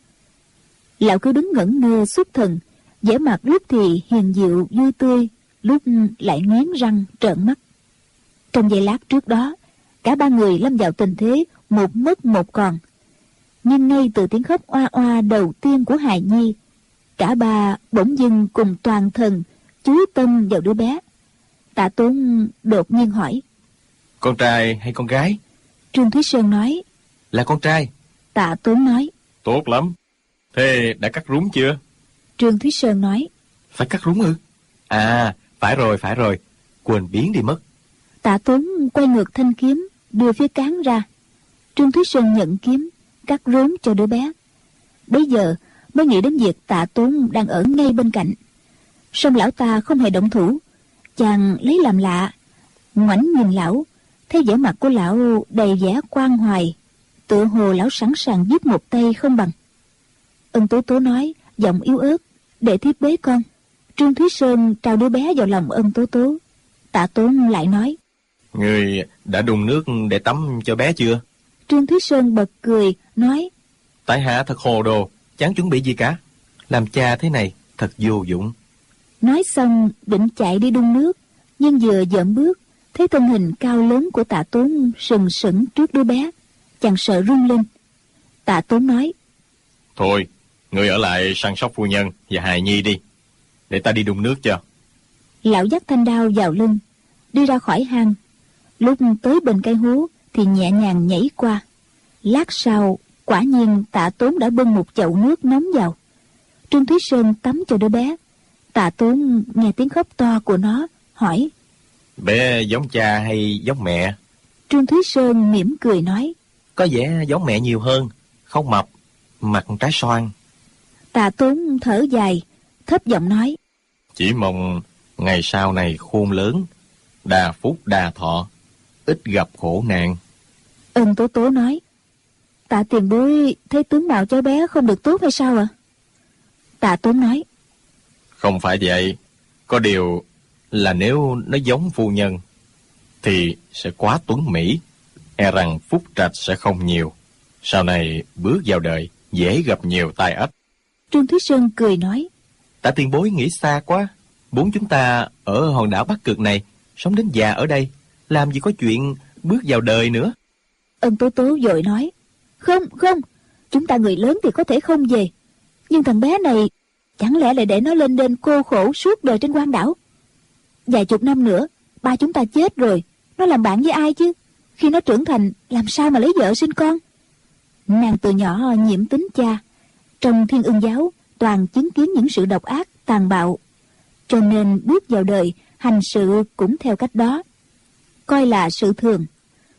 Lão cứ đứng ngẩn ngơ xuất thần, vẻ mặt lúc thì hiền diệu vui tươi, lúc lại nghiến răng trợn mắt. Trong giây lát trước đó, cả ba người lâm vào tình thế một mất một còn. Nhưng ngay từ tiếng khóc oa oa đầu tiên của hài nhi, cả ba bỗng dưng cùng toàn thần chú tâm vào đứa bé. Tạ Tốn đột nhiên hỏi: Con trai hay con gái? Trương Thúy Sơn nói: Là con trai. Tạ Tốn nói: Tốt lắm. Thế đã cắt rúng chưa? Trương Thúy Sơn nói: Phải cắt rúng ư? À, phải rồi. Quên biến đi mất. Tạ Tốn quay ngược thanh kiếm, đưa phía cán ra. Trương Thúy Sơn nhận kiếm, cắt rốn cho đứa bé. Bấy giờ mới nghĩ đến việc Tạ Tốn đang ở ngay bên cạnh. Song lão ta không hề động thủ. Chàng lấy làm lạ, ngoảnh nhìn lão, thấy vẻ mặt của lão đầy vẻ quan hoài, tựa hồ lão sẵn sàng giết một tay không bằng. Ân Tố Tố nói, giọng yếu ớt: Để thiếp bế con. Trương Thúy Sơn trao đứa bé vào lòng Ân Tố Tố. Tạ Tốn lại nói: Người đã đun nước để tắm cho bé chưa? Trương Thúy Sơn bật cười, nói: Tại hạ thật hồ đồ, chẳng chuẩn bị gì cả. Làm cha thế này thật vô dụng. Nói xong định chạy đi đun nước, nhưng vừa dậm bước, thấy thân hình cao lớn của Tạ Tốn sừng sững trước đứa bé, chàng sợ run lên. Tạ Tốn nói: Thôi, người ở lại săn sóc phu nhân và hài nhi đi, để ta đi đun nước cho. Lão dắt thanh đao vào lưng, đi ra khỏi hang. Lúc tới bên cây hố thì nhẹ nhàng nhảy qua. Lát sau, quả nhiên Tạ Tốn đã bưng một chậu nước nóng vào. Trương Thúy Sơn tắm cho đứa bé. Tạ Tốn nghe tiếng khóc to của nó, hỏi: Bé giống cha hay giống mẹ? Trương Thúy Sơn mỉm cười nói: Có vẻ giống mẹ nhiều hơn. Không mập, mặt trái xoan. Tạ Tốn thở dài, thấp giọng nói: Chỉ mong ngày sau này khôn lớn, đa phúc đa thọ, ít gặp khổ nạn. Ân Tố Tố nói: Tạ tiền bối thấy tướng mạo cháu bé không được tốt hay sao ạ? Tạ Tốn nói: Không phải vậy, có điều là nếu nó giống phu nhân thì sẽ quá tuấn mỹ, e rằng phúc trạch sẽ không nhiều. Sau này bước vào đời dễ gặp nhiều tai ách. Trương Thúy Sơn cười nói: Tạ tiền bối nghĩ xa quá. Bốn chúng ta ở hòn đảo Bắc Cực này, sống đến già ở đây, làm gì có chuyện bước vào đời nữa. Ân Tố Tố vội nói: Không, chúng ta người lớn thì có thể không về, nhưng thằng bé này chẳng lẽ lại để nó lên đên cô khổ suốt đời trên quan đảo? Vài chục năm nữa ba chúng ta chết rồi, nó làm bạn với ai chứ? Khi nó trưởng thành làm sao mà lấy vợ sinh con? Nàng từ nhỏ nhiễm tính cha, trong Thiên Ưng giáo toàn chứng kiến những sự độc ác tàn bạo, cho nên bước vào đời hành sự cũng theo cách đó, coi là sự thường.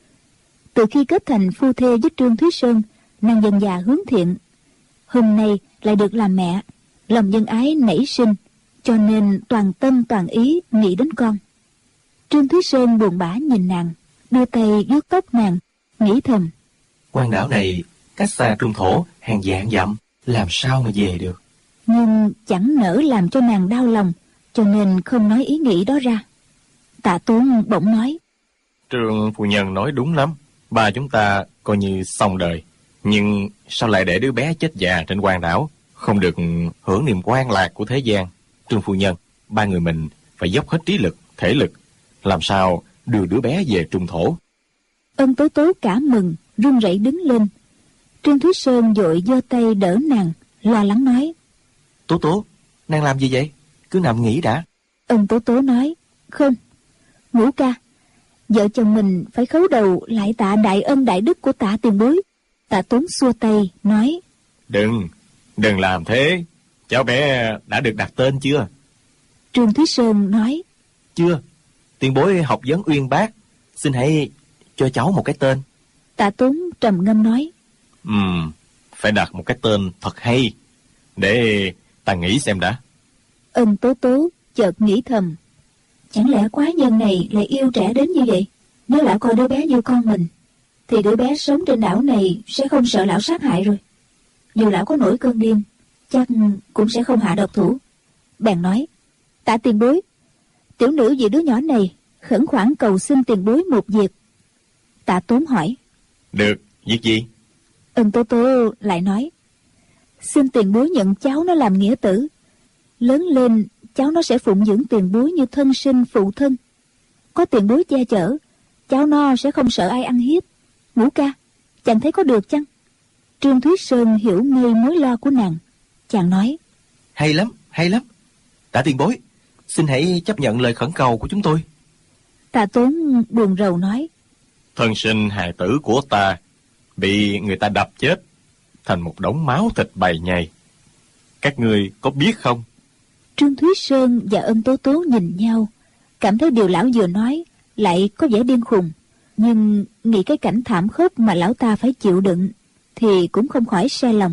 Từ khi kết thành phu thê với Trương Thúy Sơn, nàng dần dà hướng thiện. Hôm nay lại được làm mẹ, lòng nhân ái nảy sinh, cho nên toàn tâm toàn ý nghĩ đến con. Trương Thúy Sơn buồn bã nhìn nàng, đưa tay vuốt tóc nàng, nghĩ thầm: Quan đảo này cách xa trung thổ hàng vạn dặm, làm sao mà về được? Nhưng chẳng nỡ làm cho nàng đau lòng, cho nên không nói ý nghĩ đó ra. Tạ Tốn bỗng nói: Trương phu nhân nói đúng lắm, ba chúng ta coi như xong đời, nhưng sao lại để đứa bé chết già trên quan đảo, không được hưởng niềm quan lạc của thế gian? Trương phu nhân, ba người mình phải dốc hết trí lực, thể lực, làm sao đưa đứa bé về trung thổ. Ân Tố Tố cả mừng, run rẩy đứng lên. Trương Thúy Sơn vội giơ tay đỡ nàng, lo lắng nói: Tố Tố, nàng làm gì vậy? Cứ nằm nghỉ đã. Ân Tố Tố nói: Không, Ngũ ca, vợ chồng mình phải khấu đầu lại tạ đại ân đại đức của Tạ tiền bối. Tạ Tốn xua tay nói: Đừng làm thế. Cháu bé đã được đặt tên chưa? Trương Thúy Sơn nói: Chưa. Tiền bối học vấn uyên bác, xin hãy cho cháu một cái tên. Tạ Tốn trầm ngâm nói: Phải đặt một cái tên thật hay, để ta nghĩ xem đã. Ân Tố Tố chợt nghĩ thầm: Chẳng lẽ quái nhân này lại yêu trẻ đến như vậy? Nếu lão coi đứa bé như con mình. thì đứa bé sống trên đảo này sẽ không sợ lão sát hại rồi. Dù lão có nổi cơn điên, chắc cũng sẽ không hạ độc thủ. Bèn nói: Tạ tiền bối, tiểu nữ vì đứa nhỏ này khẩn khoản cầu xin tiền bối một việc. Tạ Tốn hỏi: Được, việc gì? Ân Tố Tố lại nói: Xin tiền bối nhận cháu nó làm nghĩa tử. Lớn lên cháu nó sẽ phụng dưỡng tiền bối như thân sinh phụ thân. Có tiền bối che chở, cháu nó sẽ không sợ ai ăn hiếp. Ngũ ca, chàng thấy có được chăng? Trương Thúy Sơn hiểu ngay mối lo của nàng. Chàng nói: Hay lắm, hay lắm. Tạ tiền bối, xin hãy chấp nhận lời khẩn cầu của chúng tôi. Tạ Tốn buồn rầu nói: Thân sinh hài tử của ta bị người ta đập chết thành một đống máu thịt bầy nhầy. Các ngươi có biết không? Trương Thúy Sơn và Ân Tố Tố nhìn nhau, cảm thấy điều lão vừa nói lại có vẻ điên khùng, nhưng nghĩ cái cảnh thảm khốc mà lão ta phải chịu đựng thì cũng không khỏi xe lòng.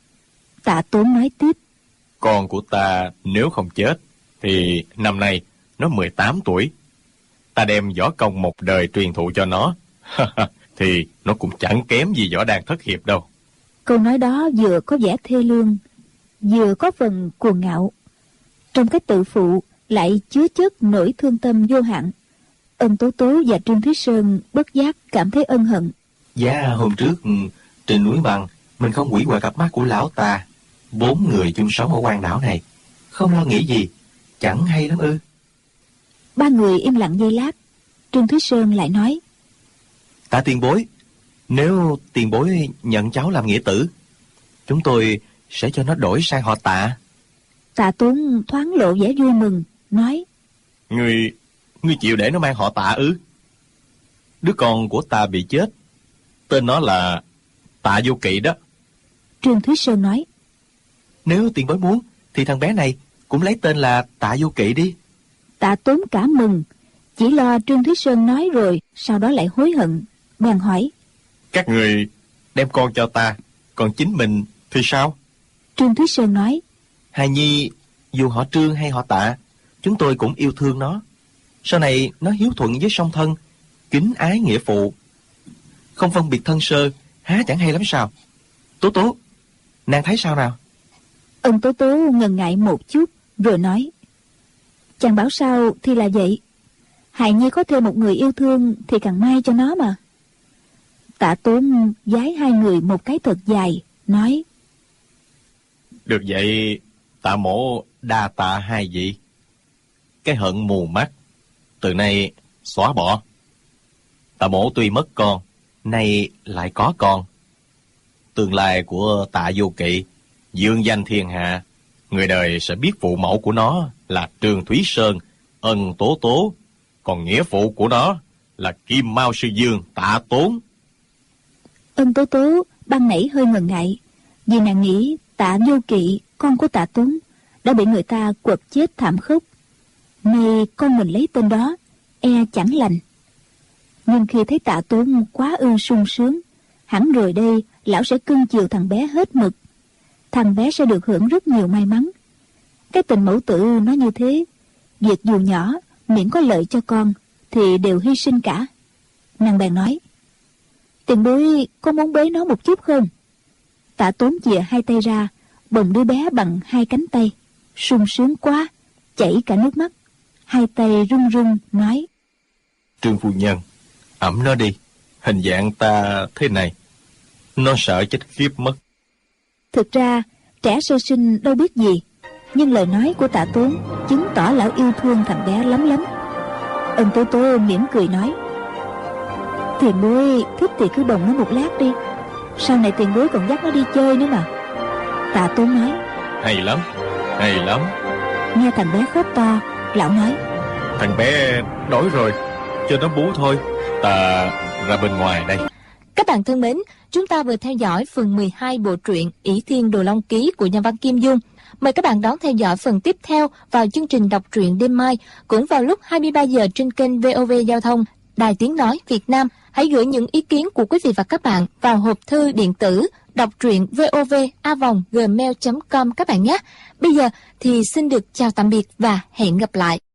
Tạ Tốn nói tiếp: Con của ta nếu không chết thì năm nay nó 18 tuổi. Ta đem võ công một đời truyền thụ cho nó thì nó cũng chẳng kém gì võ đàn thất hiệp đâu. Câu nói đó vừa có vẻ thê lương, vừa có phần cuồng ngạo. Trong cái tự phụ lại chứa chất nỗi thương tâm vô hạn. Ân Tố Tố và Trương Thúy Sơn bất giác cảm thấy ân hận. Dạ hôm trước trên núi Bằng mình không hủy hoại cặp mắt của lão ta. 4 người chung sống ở quan đảo này, không lo nghĩ gì, chẳng hay lắm ư? Ba người im lặng giây lát. Trương Thúy Sơn lại nói: Tạ tiền bối, nếu tiền bối nhận cháu làm nghĩa tử, chúng tôi sẽ cho nó đổi sang họ Tạ. Tạ Tốn thoáng lộ vẻ vui mừng, nói: Ngươi chịu để nó mang họ Tạ ư? Đứa con của ta bị chết, tên nó là Tạ Vô Kỵ đó. Trương Thúy Sơn nói: Nếu tiền bối muốn thì thằng bé này cũng lấy tên là Tạ Vô Kỵ đi. Tạ Tốn cả mừng, chỉ lo Trương Thúy Sơn nói rồi sau đó lại hối hận, bèn hỏi: Các người đem con cho ta, còn chính mình thì sao? Trương Thúy Sơn nói: Hài nhi dù họ Trương hay họ Tạ, chúng tôi cũng yêu thương nó. Sau này nó hiếu thuận với song thân, kính ái nghĩa phụ, không phân biệt thân sơ, há chẳng hay lắm sao? Tố Tố, nàng thấy sao nào? Ân Tố Tố ngần ngại một chút rồi nói: Chàng bảo sao thì là vậy. Hài nhi có thêm một người yêu thương thì càng may cho nó mà. Tạ Tốn vái hai người một cái thật dài, nói: Được vậy, Tạ mổ đa tạ hai vị. Cái hận mù mắt từ nay xóa bỏ. Tạ mổ tuy mất con, nay lại có con. Tương lai của Tạ Vô Kỵ dương danh thiên hạ, người đời sẽ biết phụ mẫu của nó là Trương Thúy Sơn, Ân Tố Tố, còn nghĩa phụ của nó là Kim Mao Sư Dương Tạ Tốn. Ân Tố Tố ban nãy hơi ngần ngại, vì nàng nghĩ Tạ Vô Kỵ, con của Tạ Tốn, đã bị người ta quật chết thảm khốc. Nay con mình lấy tên đó, e chẳng lành. Nhưng khi thấy Tạ Tốn quá ư sung sướng, hẳn rồi đây lão sẽ cưng chiều thằng bé hết mực. Thằng bé sẽ được hưởng rất nhiều may mắn. Cái tình mẫu tử nó như thế, việc dù nhỏ miễn có lợi cho con thì đều hy sinh cả. Nàng bèn nói: Tiền bối có muốn bế nó một chút không? Tạ Tốn chìa hai tay ra, bồng đứa bé bằng hai cánh tay, sung sướng quá, chảy cả nước mắt. Hai tay run run nói: Trương phu nhân, ẵm nó đi. Hình dạng ta thế này, nó sợ chết khiếp mất. Thực ra trẻ sơ sinh đâu biết gì, nhưng lời nói của Tạ Tốn chứng tỏ lão yêu thương thằng bé lắm lắm. Ân Tố Tố mỉm cười nói: Tiền bối thích thì cứ bồng nó một lát đi, sau này tiền bối còn dắt nó đi chơi nữa mà. Tạ Tốn nói: Hay lắm, hay lắm. Nghe thằng bé khóc to, lão nói: Thằng bé đói rồi, cho nó bú thôi. Ta ra bên ngoài đây. Các bạn thân mến, chúng ta vừa theo dõi phần 12 bộ truyện Ỷ Thiên Đồ Long Ký của nhà văn Kim Dung. Mời các bạn đón theo dõi phần tiếp theo vào chương trình đọc truyện đêm mai, cũng vào lúc 23 giờ trên kênh VOV Giao thông, Đài Tiếng Nói Việt Nam. Hãy gửi những ý kiến của quý vị và các bạn vào hộp thư điện tử đọc truyện vov@gmail.com các bạn nhé. Bây giờ thì xin được chào tạm biệt và hẹn gặp lại.